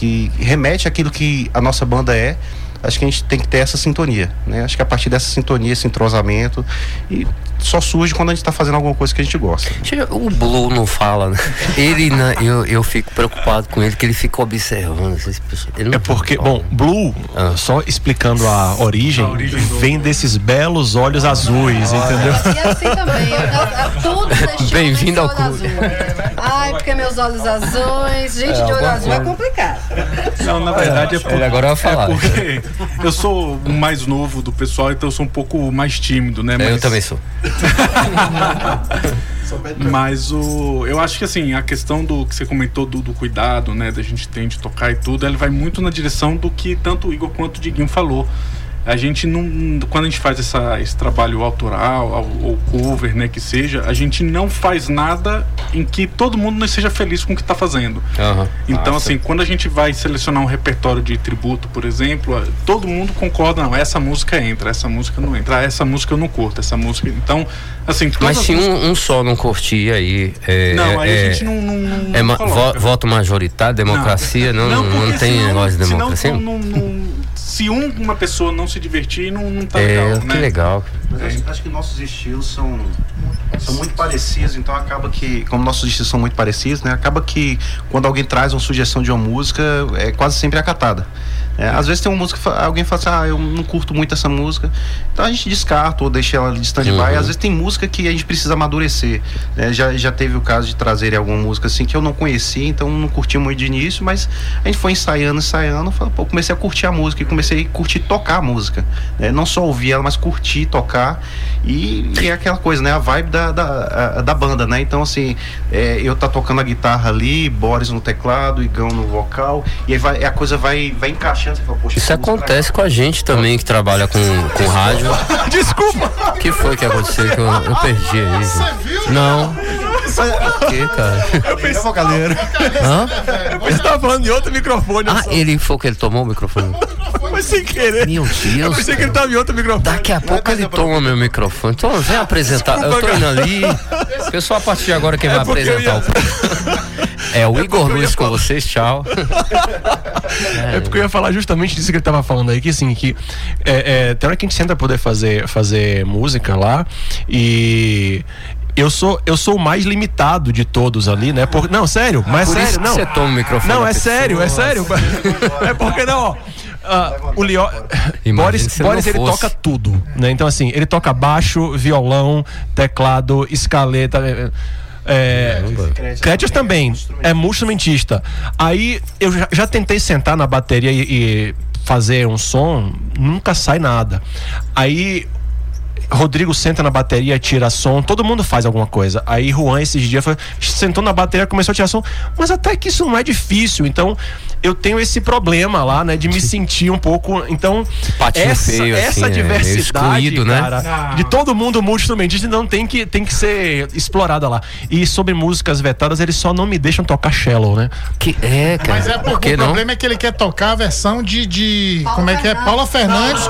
remete àquilo que a nossa banda é, acho que a gente tem que ter essa sintonia, né? Acho que a partir dessa sintonia, esse entrosamento, e só surge quando a gente tá fazendo alguma coisa que a gente gosta. O Blue não fala, né? Ele, eu fico preocupado com ele, que ele fica observando essas pessoas. Ele não porque, fala. bom, Blue, só explicando a origem vem desses belos olhos azuis, entendeu? E assim também, todos estes Bem-vindo ao olho clube. azul. Ai, porque meus olhos azuis, gente de olho azul é complicado. Não, na verdade Ele agora vai falar. porque eu sou o mais novo do pessoal, então eu sou um pouco mais tímido, né? Eu também sou. Mas eu acho que assim, a questão do que você comentou do cuidado, né, da gente tem de tocar e tudo, ele vai muito na direção do que tanto o Igor quanto o Diguinho falou. A gente não, quando a gente faz esse trabalho autoral ou cover, né, que seja, a gente não faz nada em que todo mundo não seja feliz com o que está fazendo. Então, assim, quando a gente vai selecionar um repertório de tributo, por exemplo, todo mundo concorda, não, essa música entra, essa música não entra, essa música eu não curto, essa música... Então, assim... Mas se um só não curtir aí... aí a gente não coloca. Voto majoritário, democracia, não tem negócio de democracia? Se uma pessoa não se divertir, não tá legal, né? Que legal. Mas acho que nossos estilos são muito parecidos, então acaba que, como nossos estilos são muito parecidos, né? Acaba que quando alguém traz uma sugestão de uma música, é quase sempre acatada. Às vezes tem uma música, alguém fala assim, eu não curto muito essa música, então a gente descarta ou deixa ela de stand-by. Às vezes tem música que a gente precisa amadurecer, né? Já teve o caso de trazer alguma música assim que eu não conhecia, então não curti muito de início, mas a gente foi ensaiando, comecei a curtir a música e comecei a curtir tocar a música, né? Não só ouvir ela, mas curtir, tocar, e é aquela coisa, né? A vibe da banda, né? Então assim, eu tá tocando a guitarra ali, Boris no teclado, Igão no vocal, e aí a coisa vai encaixando. Você fala, poxa, isso acontece com a gente também, que trabalha com rádio. Desculpa! O que foi que aconteceu que eu perdi aí? Você viu? Não. O que, cara? Eu pensei, Hã? eu pensei que tava falando de outro microfone. Ele foi que ele tomou o microfone? Foi sem querer. Meu Deus. Eu pensei que ele tava em outro microfone. Daqui a pouco ele toma meu microfone. Então vem apresentar. Desculpa, eu tô indo ali. Pessoal, a partir de agora quem vai apresentar o programa é o Igor Luiz com vocês. Tchau. É porque eu ia falar justamente disso que ele tava falando aí, que assim, que tem hora que a gente senta pra poder fazer música lá, e eu sou o mais limitado de todos ali, né? Não, sério, mas por sério, isso não. Que você toma o microfone. Não, é sério. É porque não, ó. O Boris ele toca tudo, né? Então assim, ele toca baixo, violão, teclado, escaleta, Crétias também é multi-instrumentista. Aí eu já tentei sentar na bateria e fazer um som, nunca sai nada. Aí Rodrigo senta na bateria, tira som, todo mundo faz alguma coisa. Aí Juan esses dias sentou na bateria, começou a tirar som, mas até que isso não é difícil. Então eu tenho esse problema lá, né, de me sentir um pouco, então essa diversidade, excluído, cara, né? de todo mundo multi-instrumentista, então tem que ser explorada lá. E sobre músicas vetadas, eles só não me deixam tocar Shallow, né? Cara. Mas porque o problema é que ele quer tocar a versão de como é que é? Paula Fernandes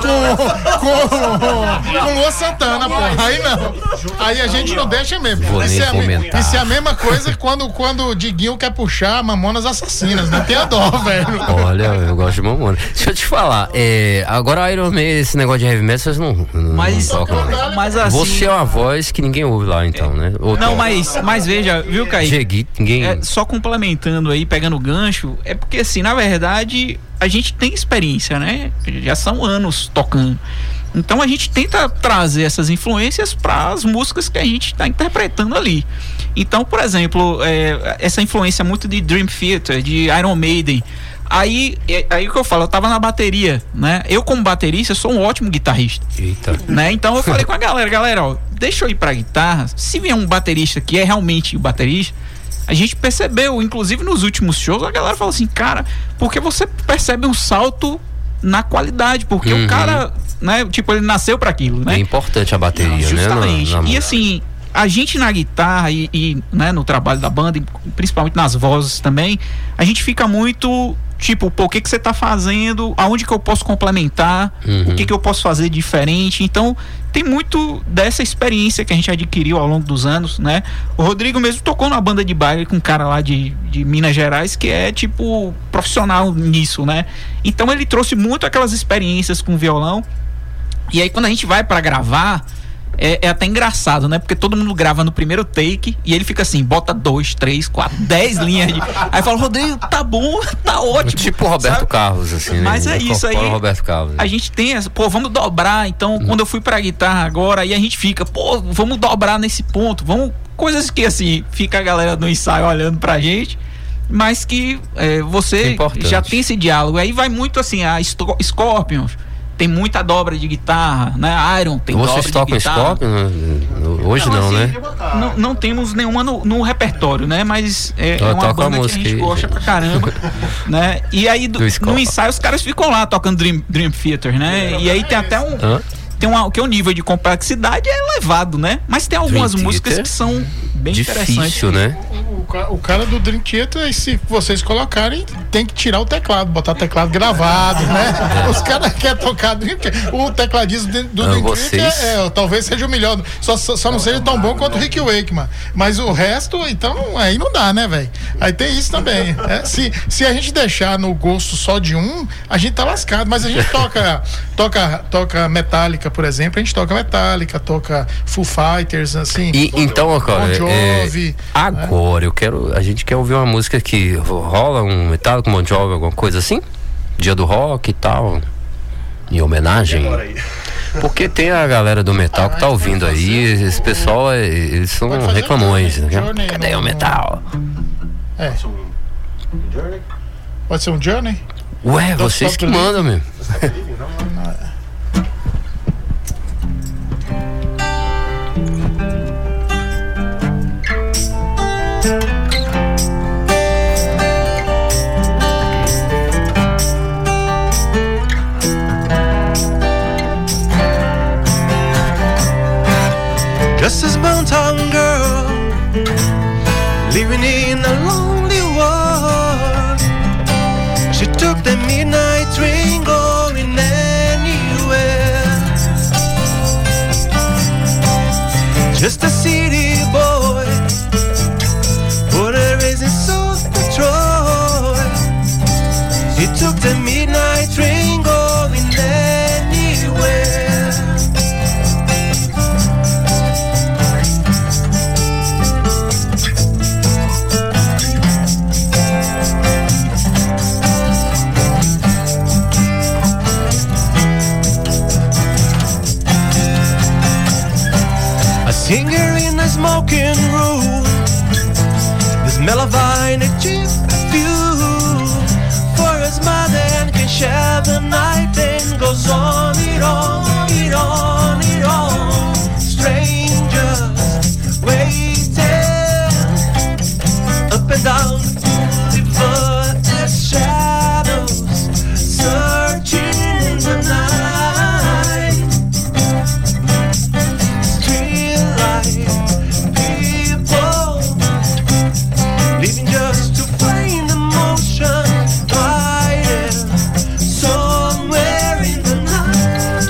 com Lua Santana, pô. Aí não. Aí a gente não deixa mesmo. Isso é a mesma coisa quando o Diguinho quer puxar Mamonas Assassinas, né? Tem a dó, velho. Olha, eu gosto de Mamonas. Deixa eu te falar, agora Iron Man, esse negócio de heavy metal, vocês não tocam. Mas assim, você é uma voz que ninguém ouve lá, então, né? Não, mas veja, viu, Kaique? Ninguém... Só complementando aí, pegando o gancho, é porque assim, na verdade, a gente tem experiência, né? Já são anos tocando. Então a gente tenta trazer essas influências para as músicas que a gente está interpretando ali. Então, por exemplo, essa influência muito de Dream Theater, de Iron Maiden. Aí o que eu falo, eu tava na bateria, né? Eu como baterista, sou um ótimo guitarrista. Eita. Né? Então eu falei com a galera, ó, deixa eu ir pra guitarra. Se vier um baterista que é realmente o baterista, a gente percebeu, inclusive nos últimos shows, a galera falou assim, cara, porque você percebe um salto na qualidade, porque o cara, né, tipo, ele nasceu para aquilo, né? É importante a bateria, justamente, né? E assim, a gente na guitarra e né, no trabalho da banda, e principalmente nas vozes também, a gente fica muito tipo, pô, o que você tá fazendo, aonde que eu posso complementar, o que eu posso fazer diferente. Então tem muito dessa experiência que a gente adquiriu ao longo dos anos, né? O Rodrigo mesmo tocou numa banda de baile com um cara lá de Minas Gerais que é tipo profissional nisso, né? Então ele trouxe muito aquelas experiências com violão. E aí quando a gente vai pra gravar, é até engraçado, né? Porque todo mundo grava no primeiro take e ele fica assim, bota 2, 3, 4, 10 linhas de... Aí fala, Rodrigo, tá bom, tá ótimo. Tipo o Roberto Carlos, assim, né? Mas é isso aí. Roberto Carlos. A gente tem essa, pô, vamos dobrar. Então, quando eu fui pra guitarra agora, aí a gente fica, pô, vamos dobrar nesse ponto. Vamos, coisas que assim, fica a galera no ensaio olhando pra gente, mas que você já tem esse diálogo. Aí vai muito assim, a Scorpions tem muita dobra de guitarra, né? Iron tem dobra Vocês de tocam guitarra. Scorpion? Hoje não, né? Não temos nenhuma no repertório, né? Mas é Eu uma toco a banda que a música gente aí. gosta pra caramba, né? E aí Do Scorpion. no ensaio os caras ficam lá tocando Dream Theater, né? E aí tem até que o nível de complexidade é elevado, né? Mas tem algumas Dream músicas Theater? que são bem interessantes. Difícil, né? O cara do Dream Theater, se vocês colocarem, tem que tirar o teclado, botar teclado gravado, né? Os caras querem tocar Dream Theater. O tecladismo do Dream Theater talvez seja o melhor. Só não seja tão bom quanto o Rick Wakeman. Mas o resto, então, aí não dá, né, velho? Aí tem isso também. Se a gente deixar no gosto só de um, a gente tá lascado. Mas a gente toca Metallica, por exemplo, a gente toca Metallica, toca Foo Fighters, assim. E então, cara, Bon Jovi, agora a gente quer ouvir uma música que rola um Metallica, um Bon Jovi, alguma coisa assim? Dia do rock e tal, em homenagem. Porque tem a galera do metal que tá ouvindo aí, esse pessoal, eles são reclamões, né? Cadê o metal? Pode ser um Journey? Ué, vocês que mandam, meu. Just a small-town girl living in a lonely world. She took the midnight train going anywhere. Just a city boy, born and raised in South Detroit. He took the midnight train going anywhere. Singer in a smoking room, the smell of wine and cheap perfume. For a smile that can share the night and goes on, it on, it on, it on. Strangers waiting up and down the boulevard as shadows searching the night. Living just to find emotion, hiding somewhere in the night.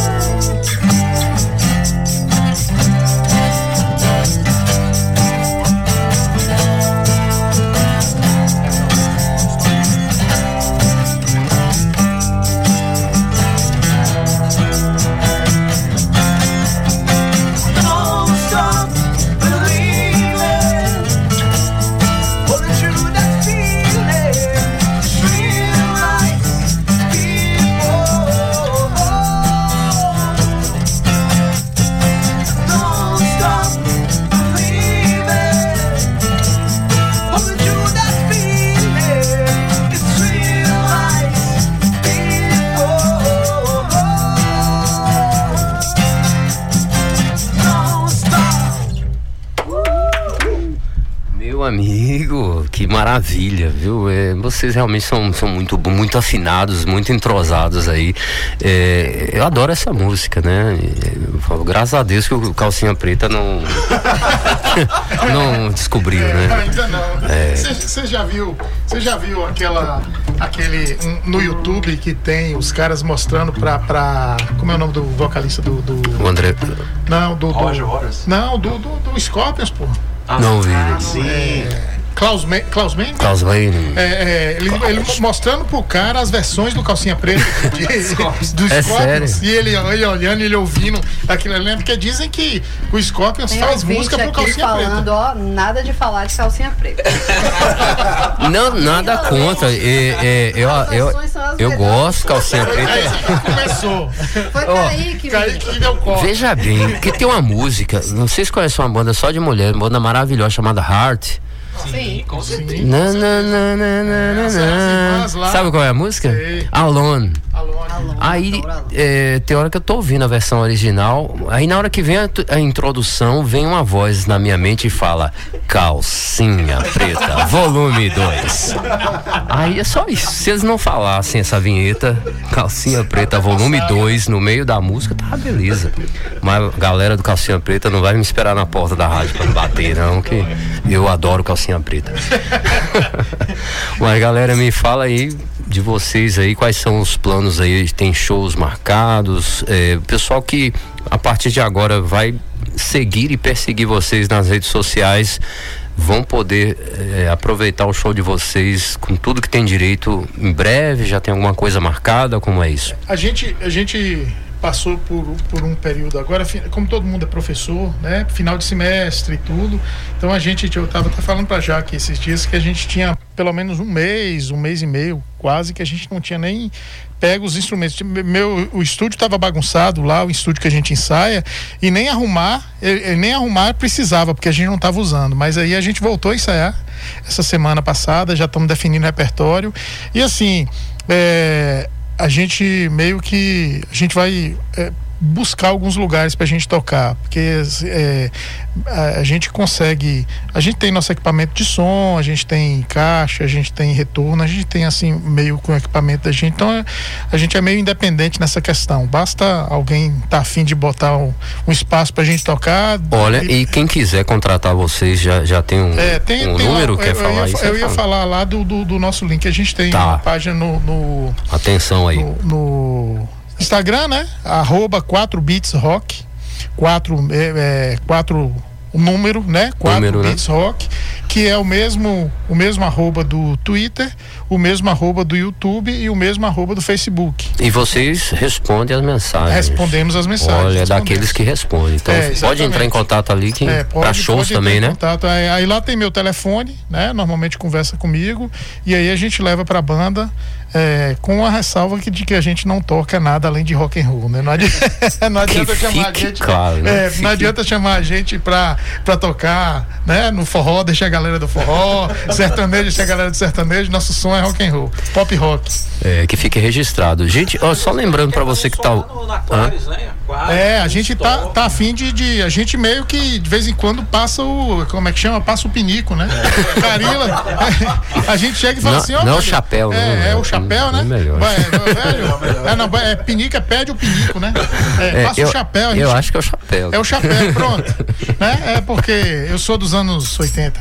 Don't stop believing. For the truth that's feeling, realize people. Don't stop believing. For the truth that's feeling, it's realize people. Don't stop. Meu amigo, que maravilha, viu? Vocês realmente são muito afinados, muito entrosados aí. Eu adoro essa música, né? Eu falo, graças a Deus que o Calcinha Preta não descobriu, né? Ainda não. Você já viu aquele no YouTube que tem os caras mostrando pra como é o nome do vocalista do O André. não, do Roger Waters? não, do Scorpions, pô. Não vi. Klaus Meine? Klaus Meine. Ele mostrando pro cara as versões do Calcinha Preta do É Scorpions. sério? E ele olhando, ele ouvindo aquilo ali, porque dizem que o Scorpions Tem faz ouvinte música pro aqui Calcinha falando, Preta. ó, nada de falar de calcinha preta. Não, nada contra. Eu gosto de Calcinha Preta. Começou. Foi Kaique, menino. Que deu corte. Veja bem, que tem uma música, não sei se conhece uma banda só de mulher, uma banda maravilhosa chamada Heart. Sim. Sabe qual é a música? Sei. Alone. Aí tem hora que eu tô ouvindo a versão original, aí na hora que vem a introdução, vem uma voz na minha mente e fala: Calcinha Preta, volume 2. Aí é só isso. Se eles não falassem essa vinheta, Calcinha Preta, volume 2, no meio da música, tá beleza. Mas a galera do Calcinha Preta não vai me esperar na porta da rádio pra me bater, não, que eu adoro Calcinha Preta. Mas galera, me fala aí de vocês aí, quais são os planos aí, tem shows marcados, o pessoal que a partir de agora vai seguir e perseguir vocês nas redes sociais, vão poder aproveitar o show de vocês com tudo que tem direito em breve, já tem alguma coisa marcada, como é isso? A gente passou por um período agora, como todo mundo é professor, né, final de semestre e tudo, então eu estava até falando para Jaque esses dias que a gente tinha pelo menos um mês e meio quase, que a gente não tinha nem pego os instrumentos. O estúdio estava bagunçado lá, o estúdio que a gente ensaia, e nem arrumar precisava, porque a gente não estava usando, mas aí a gente voltou a ensaiar essa semana passada, já estamos definindo o repertório, e assim, a gente meio que a gente vai buscar alguns lugares pra gente tocar, porque a gente consegue, a gente tem nosso equipamento de som, a gente tem caixa, a gente tem retorno, a gente tem assim meio com o equipamento da gente, então a gente é meio independente nessa questão, basta alguém tá afim de botar um espaço pra gente tocar. Olha, e quem quiser contratar vocês já tem um número, quer falar isso? Eu ia falar lá do nosso link, a gente tem uma página no atenção aí no Instagram, né? @4BeatsRock, 4 o número, né? 4BeatsRock, que é o mesmo arroba do Twitter, o mesmo arroba do YouTube e o mesmo arroba do Facebook. E vocês respondem as mensagens? Respondemos as mensagens. Olha, daqueles que respondem. Então pode entrar em contato ali, para shows também, né? Aí lá tem meu telefone, né? Normalmente conversa comigo e aí a gente leva pra banda. Com a ressalva de que a gente não toca nada além de rock and roll, né? Não adianta chamar a gente, claro, né? Não adianta chamar a gente pra tocar, né? No forró, deixa a galera do forró, sertanejo, deixa a galera do sertanejo, nosso som é rock and roll, pop rock. Que fique registrado. Gente, só lembrando pra você que tá... a gente tá afim de a gente meio que de vez em quando passa como é que chama? Passa o pinico, né? Carila, a gente chega e fala assim, não é o chapéu, é o chapéu, né? Melhor. Velho, pinica, pede o pinico, né? Passa o chapéu. Eu acho que é o chapéu. É o chapéu, pronto. Né? É porque eu sou dos anos 80.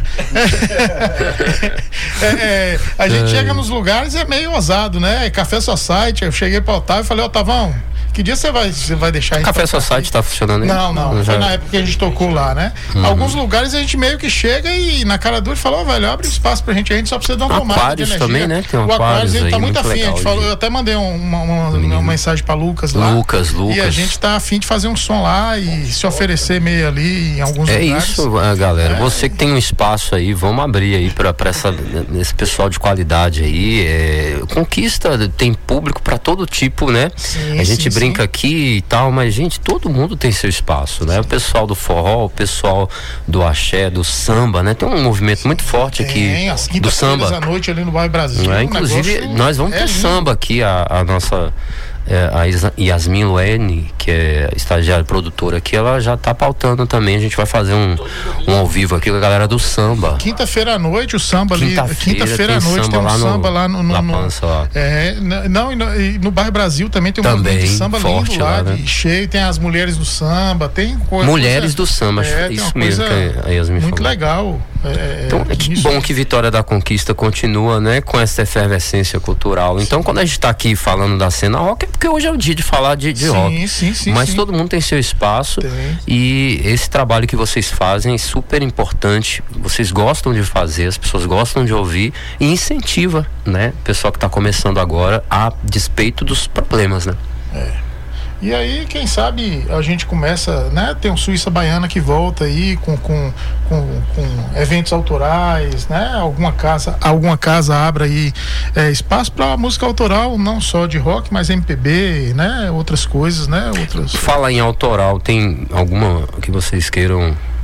A gente chega nos lugares e é meio ousado, né? Café Society, eu cheguei para o Otávio e falei, Otávio, que dia você vai deixar a gente Café Society tá funcionando aí? Não. Foi na época que a gente tocou lá, né? Alguns lugares a gente meio que chega e na cara dura fala, velho, abre espaço pra gente, a gente só precisa dar uma tomada de energia. Também, né? Tem o Aquários, ele tá muito afim. Legal, a gente falou, eu até mandei uma mensagem pra Lucas lá. Lucas. E a gente tá afim de fazer um som lá e se oferecer meio ali em alguns lugares. É isso, galera. Você que tem um espaço aí, vamos abrir aí pra esse pessoal de qualidade aí. Conquista, tem público pra todo tipo, né? Sim, a gente brinca aqui e tal, mas gente, todo mundo tem seu espaço, né? O pessoal do forró, o pessoal do axé, do samba, né? Tem um movimento muito forte aqui do samba. À noite ali no bairro Brasil. Inclusive, nós vamos ter samba aqui, a nossa a Yasmin Luene, que é estagiária produtora aqui, ela já tá pautando também. A gente vai fazer um ao vivo aqui com a galera do samba. Quinta-feira à noite, o samba ali. Quinta-feira à noite tem um samba lá no Pança, lá. E no bairro Brasil também tem um movimento de samba forte lindo lá, né? Cheio, tem as mulheres do samba, tem coisa. Mulheres do samba, isso mesmo que a Yasmin muito falou. Legal. Então, que bom que Vitória da Conquista continua, né, com essa efervescência cultural. Então, quando a gente tá aqui falando da cena rock, é porque hoje é o dia de falar de rock. Mas todo mundo tem seu espaço e esse trabalho que vocês fazem é super importante. Vocês gostam de fazer, as pessoas gostam de ouvir e incentiva, né, o pessoal que tá começando agora a despeito dos problemas, né? E aí, quem sabe a gente começa, né? Tem um Suíça Baiana que volta aí com eventos autorais, né? Alguma casa abra aí espaço para música autoral, não só de rock, mas MPB, né? Outras coisas, né? Fala em autoral, tem alguma que vocês queiram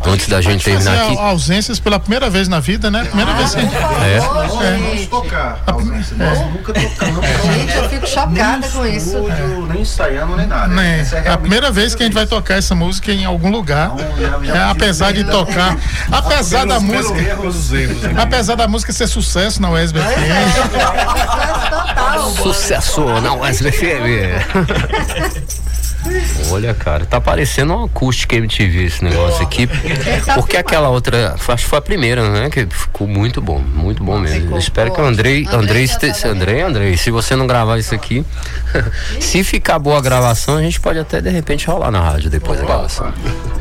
antes da gente terminar aqui. Ausências pela primeira vez na vida, né? Primeira vez que a gente... Vamos tocar. Nós nunca tocamos. Gente, eu fico chocada com isso. Nem ensaiando, nem nada. É a primeira vez que a gente vai tocar essa música em algum lugar. Apesar de tocar, apesar da música ser sucesso na USB FM. Sucesso na USB FM. Olha, cara, tá parecendo uma acústica MTV esse negócio aqui. Porque aquela outra, acho que foi a primeira, né? Que ficou muito bom mesmo. Eu espero que o Andrei, se você não gravar isso aqui, se ficar boa a gravação, a gente pode até de repente rolar na rádio depois da gravação.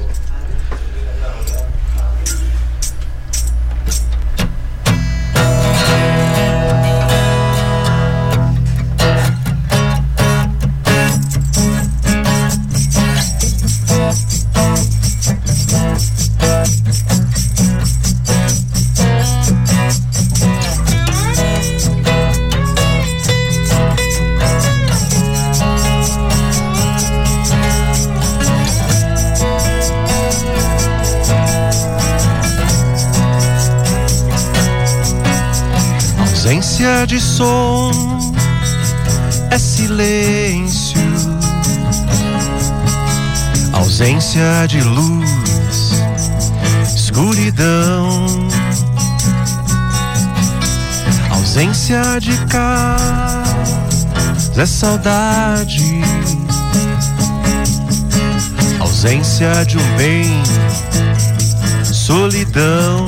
Ausência de som é silêncio, ausência de luz, escuridão, ausência de casa é saudade, ausência de um bem, solidão.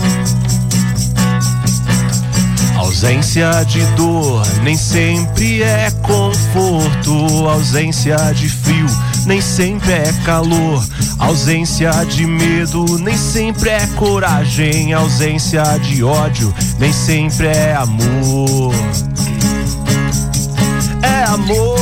Ausência de dor nem sempre é conforto, ausência de frio nem sempre é calor, ausência de medo nem sempre é coragem, ausência de ódio nem sempre é amor. É amor.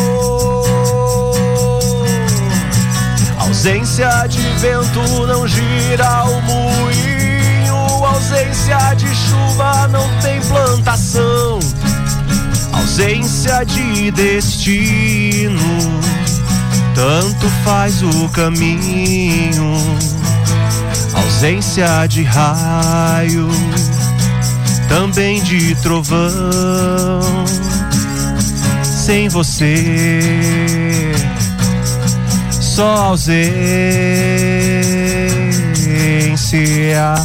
Ausência de vento não gira o moinho, ausência de chuva não tem plantação, ausência de destino, tanto faz o caminho, ausência de raio, também de trovão, sem você, só ausência.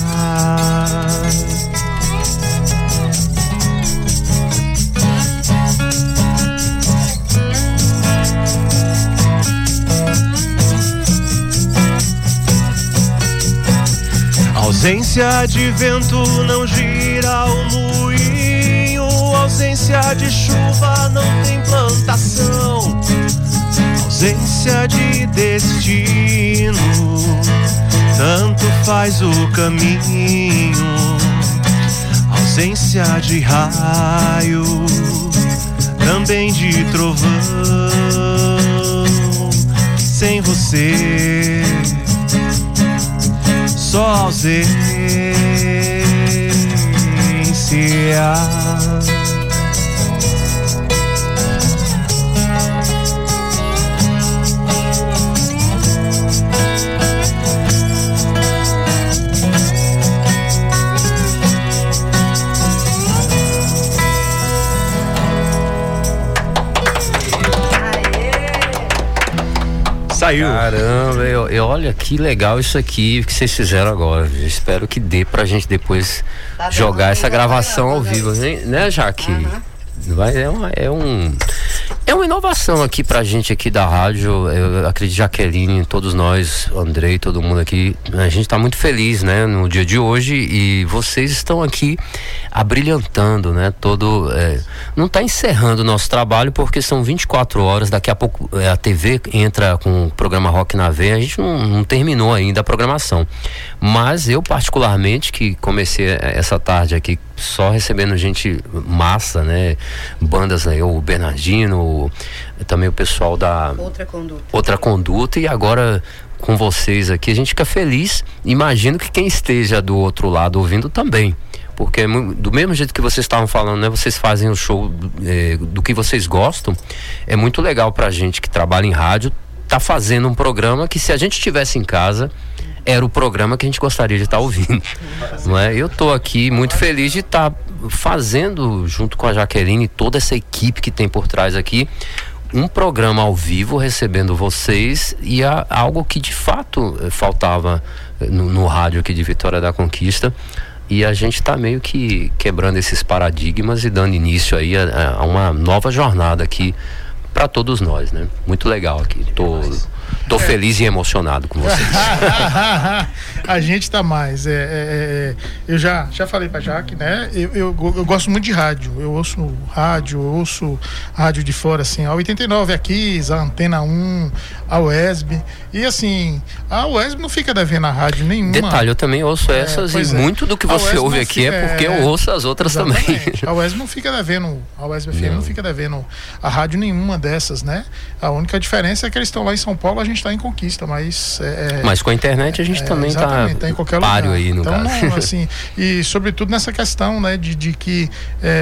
Ausência de vento não gira o moinho, ausência de chuva não tem plantação, ausência de destino, tanto faz o caminho, ausência de raio, também de trovão, sem você, só ausência. Saiu. Caramba, olha que legal isso aqui que vocês fizeram agora. Eu espero que dê pra gente depois jogar essa gravação ao vivo, né, Jaque? É uma inovação aqui pra gente aqui da rádio. Eu acredito, Jaqueline, todos nós, Andrei, todo mundo aqui, a gente tá muito feliz, né, no dia de hoje, e vocês estão aqui abrilhantando, né, não tá encerrando o nosso trabalho porque são 24 horas, daqui a pouco a TV entra com o programa Rock na Veia, a gente não terminou ainda a programação, mas eu particularmente, que comecei essa tarde aqui só recebendo gente massa, né, bandas aí, o Bernardino, também o pessoal da Outra Conduta, e agora com vocês aqui, a gente fica feliz. Imagino que quem esteja do outro lado ouvindo também, porque do mesmo jeito que vocês estavam falando, né, vocês fazem o show do que vocês gostam. É muito legal pra gente que trabalha em rádio tá fazendo um programa que, se a gente estivesse em casa, era o programa que a gente gostaria de estar ouvindo, não é? Eu estou aqui muito feliz de estar fazendo, junto com a Jaqueline e toda essa equipe que tem por trás aqui, um programa ao vivo, recebendo vocês, e algo que de fato faltava no rádio aqui de Vitória da Conquista. E a gente está meio que quebrando esses paradigmas e dando início aí a uma nova jornada aqui para todos nós, né? Muito legal aqui. Tô feliz e emocionado com vocês. A gente tá mais. Eu já falei pra Jaque, né? Eu gosto muito de rádio. Eu ouço rádio de fora, assim. A 89 aqui, a Antena 1, a UESB. E assim, a UESB não fica devendo a rádio nenhuma. Detalhe, eu também ouço essas e muito do que você ouve aqui é porque eu ouço as outras também. A UESB não fica devendo, a UESB FM não fica devendo a rádio nenhuma dessas, né? A única diferença é que eles estão lá em São Paulo, a gente está em Conquista, mas com a internet a gente também tá em qualquer páreo lugar. aí no então, caso. Não, assim, e sobretudo nessa questão, né, de que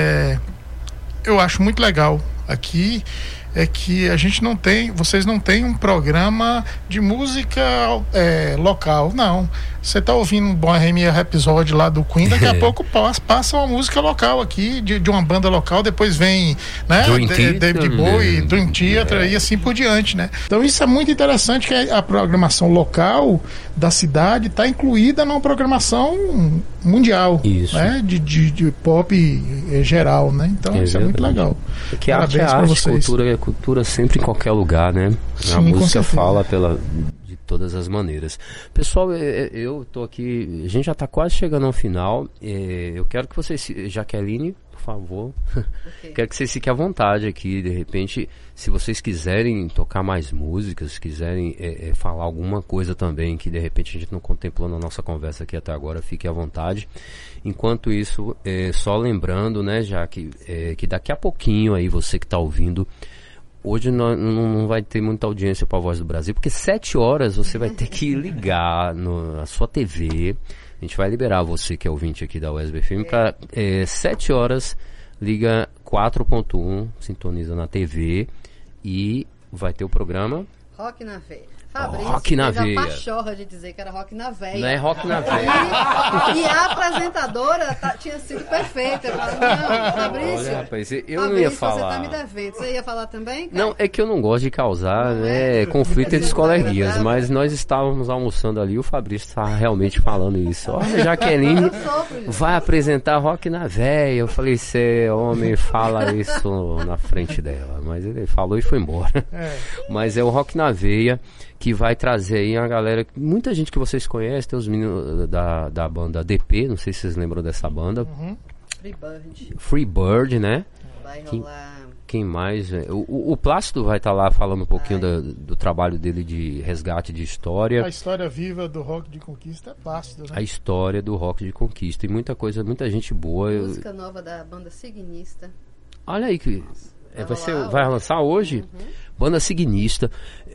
eu acho muito legal aqui é que vocês não têm um programa de música local, não. Você tá ouvindo um Bohemian Rhapsody lá do Queen, daqui a pouco passa uma música local aqui, de uma banda local, depois vem, né, David Bowie, Dream Theater e assim por diante, né? Então isso é muito interessante, que a programação local da cidade está incluída numa programação mundial, né? De pop geral, né? Então isso é muito legal. Porque arte é arte, cultura sempre em qualquer lugar, né? Sim, a música fala de todas as maneiras. Pessoal, eu tô aqui, a gente já tá quase chegando ao final. Eu quero que vocês, Jaqueline, por favor, quero que vocês fiquem à vontade aqui, de repente, se vocês quiserem tocar mais músicas, quiserem falar alguma coisa também que de repente a gente não contemplou na nossa conversa aqui até agora, fique à vontade. Enquanto isso, só lembrando, né, já que daqui a pouquinho aí você que está ouvindo, hoje não vai ter muita audiência para a Voz do Brasil, porque 7 horas você vai ter que ligar a sua TV. A gente vai liberar você que é ouvinte aqui da UESB FM para 7 horas, liga 4.1, sintoniza na TV e vai ter o programa Rock na Veia. Fabrício Rock na fez Veia. a pachorra de dizer que era Rock na Veia. Não é Rock na Veia. E a apresentadora tinha sido perfeita. Eu falei, não, Fabrício. Olha, rapaz, eu não ia falar. Você tá me devendo. Você ia falar também, cara? Não, é que eu não gosto de causar conflito entre os coleguinhas, mas nós estávamos almoçando ali e o Fabrício estava realmente falando isso. Olha, Jaqueline vai apresentar Rock na Veia. Eu falei, você, homem, fala isso na frente dela. Mas ele falou e foi embora. Mas é o Rock na Veia, que vai trazer aí a galera, muita gente que vocês conhecem, tem os meninos da banda DP, não sei se vocês lembram dessa banda. Freebird, né? Vai rolar. Quem mais? O Plácido vai estar lá falando um pouquinho do trabalho dele de resgate de história. A história viva do rock de conquista é Plácido, né? A história do rock de conquista e muita coisa, muita gente boa. Música nova da banda Signista. Olha aí que vai lançar hoje. Banda Signista.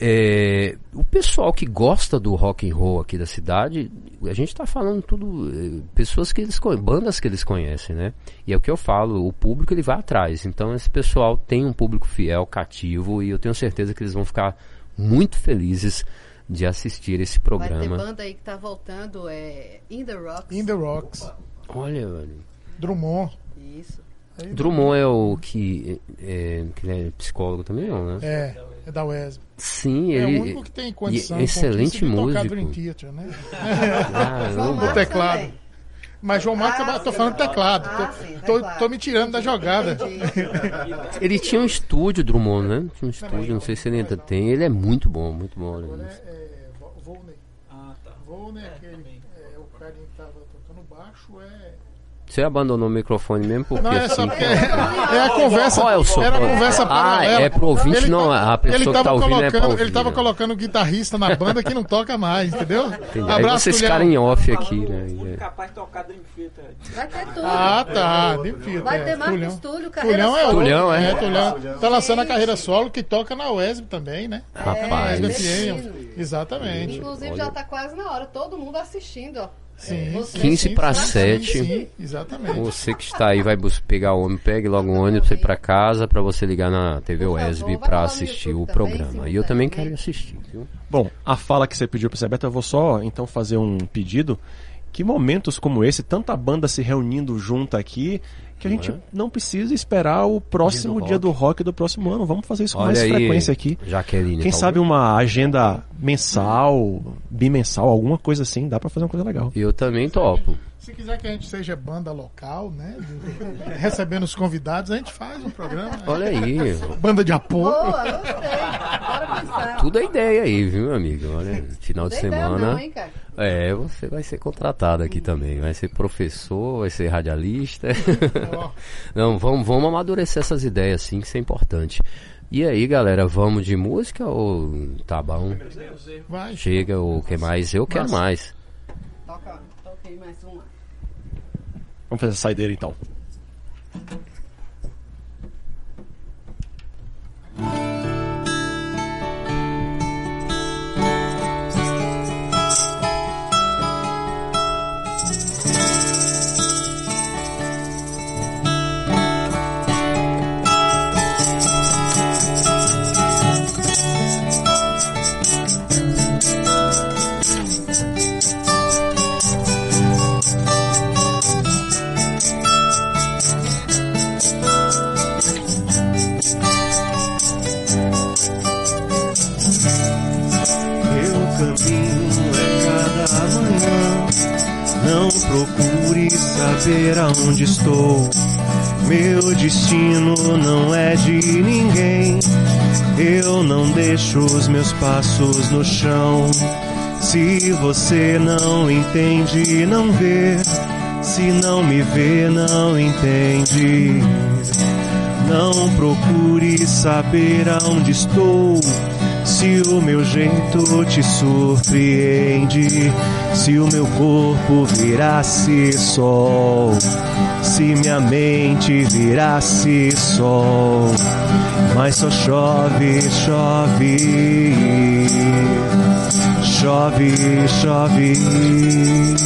O pessoal que gosta do rock and roll aqui da cidade, a gente tá falando tudo, pessoas que bandas que eles conhecem, né? E é o que eu falo, o público ele vai atrás. Então esse pessoal tem um público fiel, cativo, e eu tenho certeza que eles vão ficar muito felizes de assistir esse programa. Vai ter banda aí que tá voltando, In the Rocks. In the Rocks. Olha, velho. Drummond. Isso. Drummond é o que é psicólogo também, não, né? É da UESB. Sim, ele é o único que tem condição excelente músico. Dream Theater, né? No teclado. Também. Mas João Marcos, tô falando teclado. Tô me tirando da jogada. Ele tinha um estúdio, Drummond, né? Tinha um estúdio, não sei se ele ainda tem. Ele é muito bom, muito bom. Volney. Volney, o cara que tava tocando baixo, Você abandonou o microfone mesmo porque não, assim... a conversa. Qual é o som? Era a conversa paralela. É pro ouvinte, não, a pessoa que tá ouvindo é pra ouvir. Ele tava colocando guitarrista na banda que não toca mais, entendeu? Entendi. Aí vocês ficaram em off aqui, né? Capaz de tocar Dream Theater. Vai ter tudo. Tá. Dream Theater. Vai ter Marcos Túlio, carreira Tulhão solo. Tulhão. Tá lançando a carreira solo, que toca na UESB também, né? Rapaz. Exatamente. Inclusive já tá quase na hora. Todo mundo assistindo, ó. Sim, 15 para 7. Sim, exatamente. Você que está aí vai pegar o ônibus, pegue logo o ônibus para ir para casa, para você ligar na TV UESB para assistir o programa. E eu também quero assistir, viu? Bom, a fala que você pediu para ser aberta, eu vou só então fazer um pedido. Que momentos como esse, tanta banda se reunindo junto aqui, que a gente não precisa esperar o próximo dia do rock do próximo ano. Vamos fazer isso com mais frequência aqui. Jaqueline, quem sabe uma agenda mensal, bimensal, alguma coisa assim, dá pra fazer uma coisa legal. Eu também topo. Se quiser que a gente seja banda local, né? Recebendo os convidados, a gente faz um programa. Olha aí. Banda de apoio. Boa, gostei. Bora pensar. Tudo é ideia aí, viu, meu amigo? Olha, final de Tem ideia semana. não, hein, cara? Você vai ser contratado aqui também. Vai ser professor, vai ser radialista. Não, vamos amadurecer essas ideias, sim, que isso é importante. E aí, galera, vamos de música ou tá bom? Vai. Chega, ou o que mais? Eu quero mais. Toquei mais uma. Vamos fazer a saideira então. Procure saber aonde estou. Meu destino não é de ninguém. Eu não deixo os meus passos no chão. Se você não entende, não vê. Se não me vê, não entende. Não procure saber aonde estou. Se o meu jeito te surpreende, se o meu corpo virasse sol, se minha mente virasse sol, mas só chove, chove, chove, chove.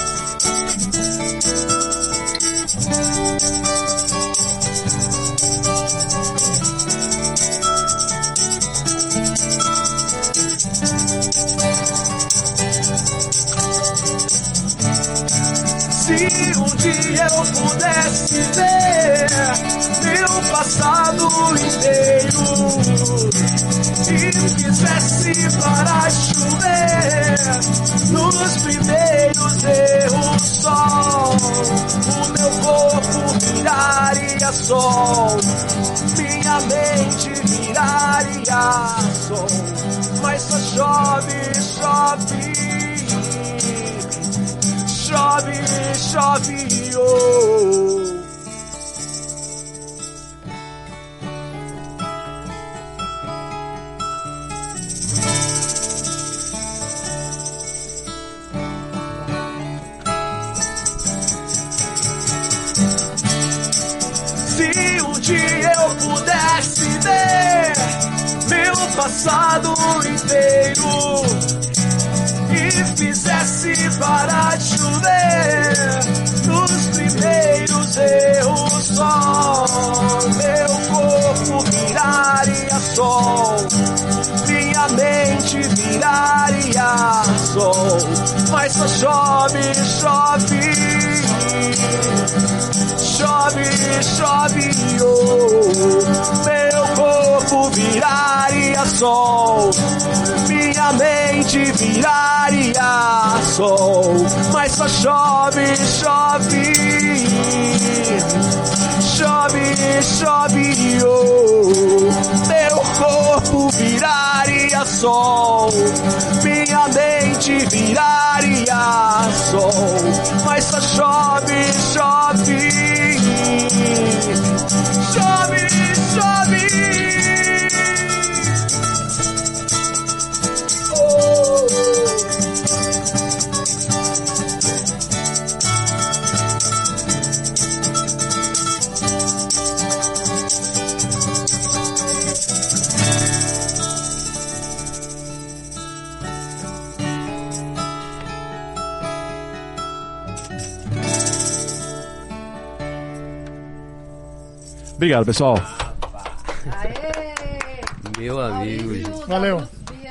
Se um dia eu pudesse ver meu passado inteiro e fizesse parar chover nos primeiros erros sol, o meu corpo viraria sol, minha mente viraria sol, mas só chove, chove. Chove, chove, oh. Se um dia eu pudesse ver meu passado inteiro e fizesse parar de chover nos primeiros erros sol, meu corpo viraria sol, minha mente viraria sol, mas só chove, chove, chove, chove, oh. Meu corpo viraria sol, minha mente viraria sol, mas só chove, chove, chove, chove, oh. Meu corpo viraria sol, minha mente viraria sol, mas só chove, chove, chove, chove. Obrigado, pessoal. Meu amigo. Valeu.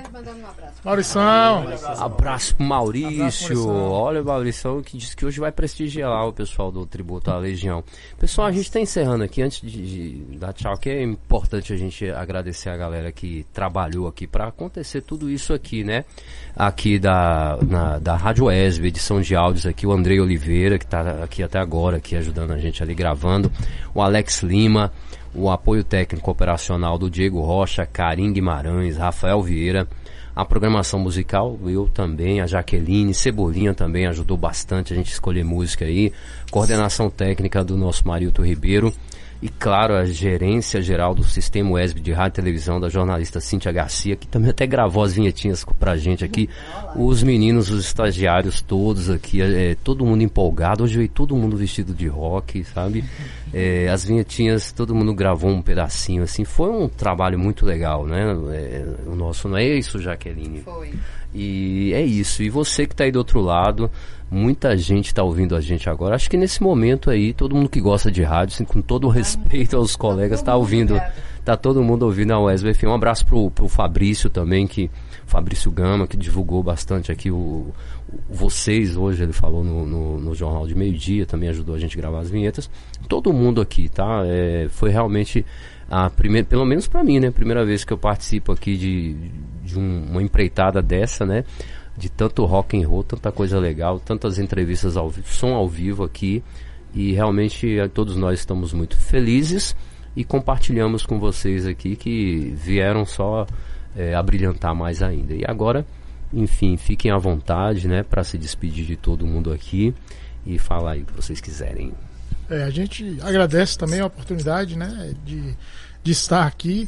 Maurição. Abraço pro Maurício. Maurício. Olha o Maurício que disse que hoje vai prestigiar lá o pessoal do Tributo à Legião. Pessoal, a gente está encerrando aqui. Antes de dar tchau, que é importante a gente agradecer a galera que trabalhou aqui para acontecer tudo isso aqui, né? Aqui da Rádio ESB, edição de áudios aqui, o Andrei Oliveira, que está aqui até agora, aqui ajudando a gente ali gravando, o Alex Lima, o apoio técnico operacional do Diego Rocha, Karim Guimarães, Rafael Vieira, a programação musical, eu também, a Jaqueline, Cebolinha também ajudou bastante a gente escolher música aí, coordenação técnica do nosso Marilton Ribeiro e, claro, a gerência geral do Sistema UESB de Rádio e Televisão, da jornalista Cíntia Garcia, que também até gravou as vinhetinhas pra gente aqui, os meninos, os estagiários todos aqui, todo mundo empolgado, hoje veio todo mundo vestido de rock, sabe? As vinhetinhas, todo mundo gravou um pedacinho, assim, foi um trabalho muito legal, né? O nosso, não é isso, Jaqueline? Foi. E é isso, e você que tá aí do outro lado, muita gente tá ouvindo a gente agora, acho que nesse momento aí, todo mundo que gosta de rádio, assim, com todo o respeito aos colegas, tá ouvindo, tá todo mundo ouvindo a UESB FM. Um abraço pro Fabrício também, Fabrício Gama, que divulgou bastante aqui vocês hoje, ele falou no Jornal de Meio-Dia, também ajudou a gente a gravar as vinhetas. Todo mundo aqui, tá? Foi realmente a primeira, pelo menos pra mim, né? Primeira vez que eu participo aqui de uma empreitada dessa, né? De tanto rock and roll, tanta coisa legal, tantas entrevistas ao vivo, som ao vivo aqui. E realmente todos nós estamos muito felizes e compartilhamos com vocês aqui que vieram só abrilhantar mais ainda. E agora, enfim, fiquem à vontade, né, para se despedir de todo mundo aqui e falar aí o que vocês quiserem. A gente agradece também a oportunidade, né, de estar aqui.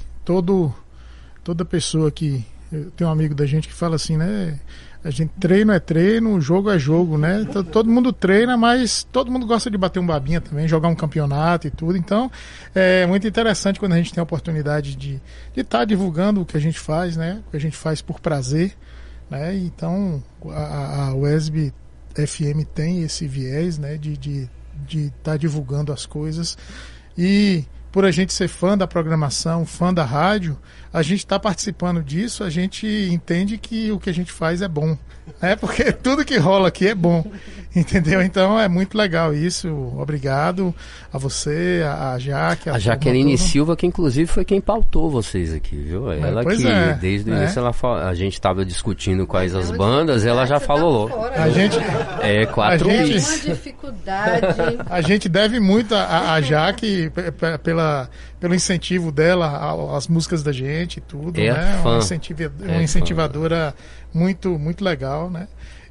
Toda pessoa que... Tem um amigo da gente que fala assim, né, a gente treino é treino, jogo é jogo, né? Todo mundo treina, mas todo mundo gosta de bater um babinha também, jogar um campeonato e tudo. Então, é muito interessante quando a gente tem a oportunidade de estar divulgando o que a gente faz, né? O que a gente faz por prazer, né? Então, a UESB FM tem esse viés, né? De estar divulgando as coisas. E por a gente ser fã da programação, fã da rádio, a gente está participando disso, a gente entende que o que a gente faz é bom, né? Porque tudo que rola aqui é bom, entendeu? Então é muito legal isso. Obrigado a você, a Jaque, a Jaqueline Silva, que inclusive foi quem pautou vocês aqui, viu? Ela que desde o início a gente estava discutindo quais as bandas, ela já falou logo. A gente 4 bits. Uma dificuldade. A gente deve muito a Jaque pelo incentivo dela às músicas da gente e tudo, né? Uma incentivadora muito, muito legal, né?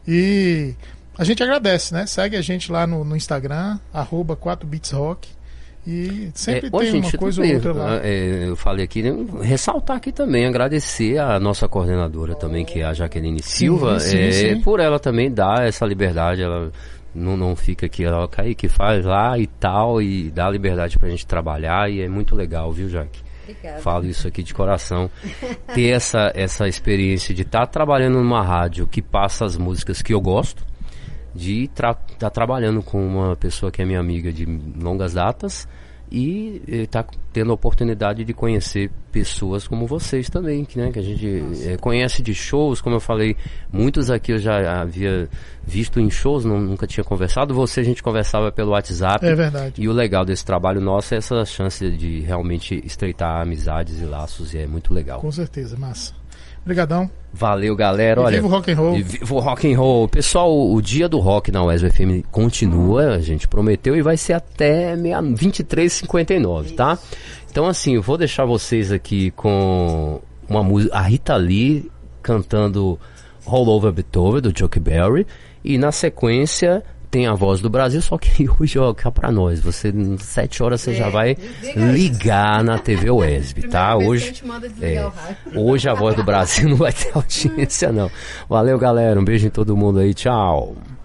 E a gente agradece, né? Segue a gente lá no Instagram, @4bitsrock. E sempre tem uma coisa ou outra lá. Eu falei aqui, né? Ressaltar aqui também, agradecer a nossa coordenadora também, que é a Jaqueline Silva, sim. Por ela também dar essa liberdade, ela não fica aqui, ela Kaique faz lá e tal, e dá liberdade pra gente trabalhar, e é muito legal, viu, Jaque? Obrigada. Falo isso aqui de coração. Ter essa experiência de estar trabalhando numa rádio que passa as músicas que eu gosto, de estar trabalhando com uma pessoa que é minha amiga de longas datas e estar tendo a oportunidade de conhecer pessoas como vocês também, que a gente conhece de shows, como eu falei, muitos aqui eu já havia visto em shows, nunca tinha conversado, a gente conversava pelo WhatsApp. É verdade. E o legal desse trabalho nosso é essa chance de realmente estreitar amizades e laços, e é muito legal. Com certeza, massa. Obrigadão. Valeu, galera. Olha, viva o rock and roll. Viva o rock and roll. Pessoal, o dia do rock na UESB FM continua, a gente prometeu, e vai ser até 23h59, tá? Então, assim, eu vou deixar vocês aqui com uma música, a Rita Lee cantando All Over Beethoven, do Chuck Berry, e na sequência tem a Voz do Brasil, só que hoje, ó, cá pra nós, você, 7 horas você já vai ligar na TV UESB, tá? Hoje a Voz do Brasil não vai ter audiência, não. Valeu, galera, um beijo em todo mundo aí, tchau.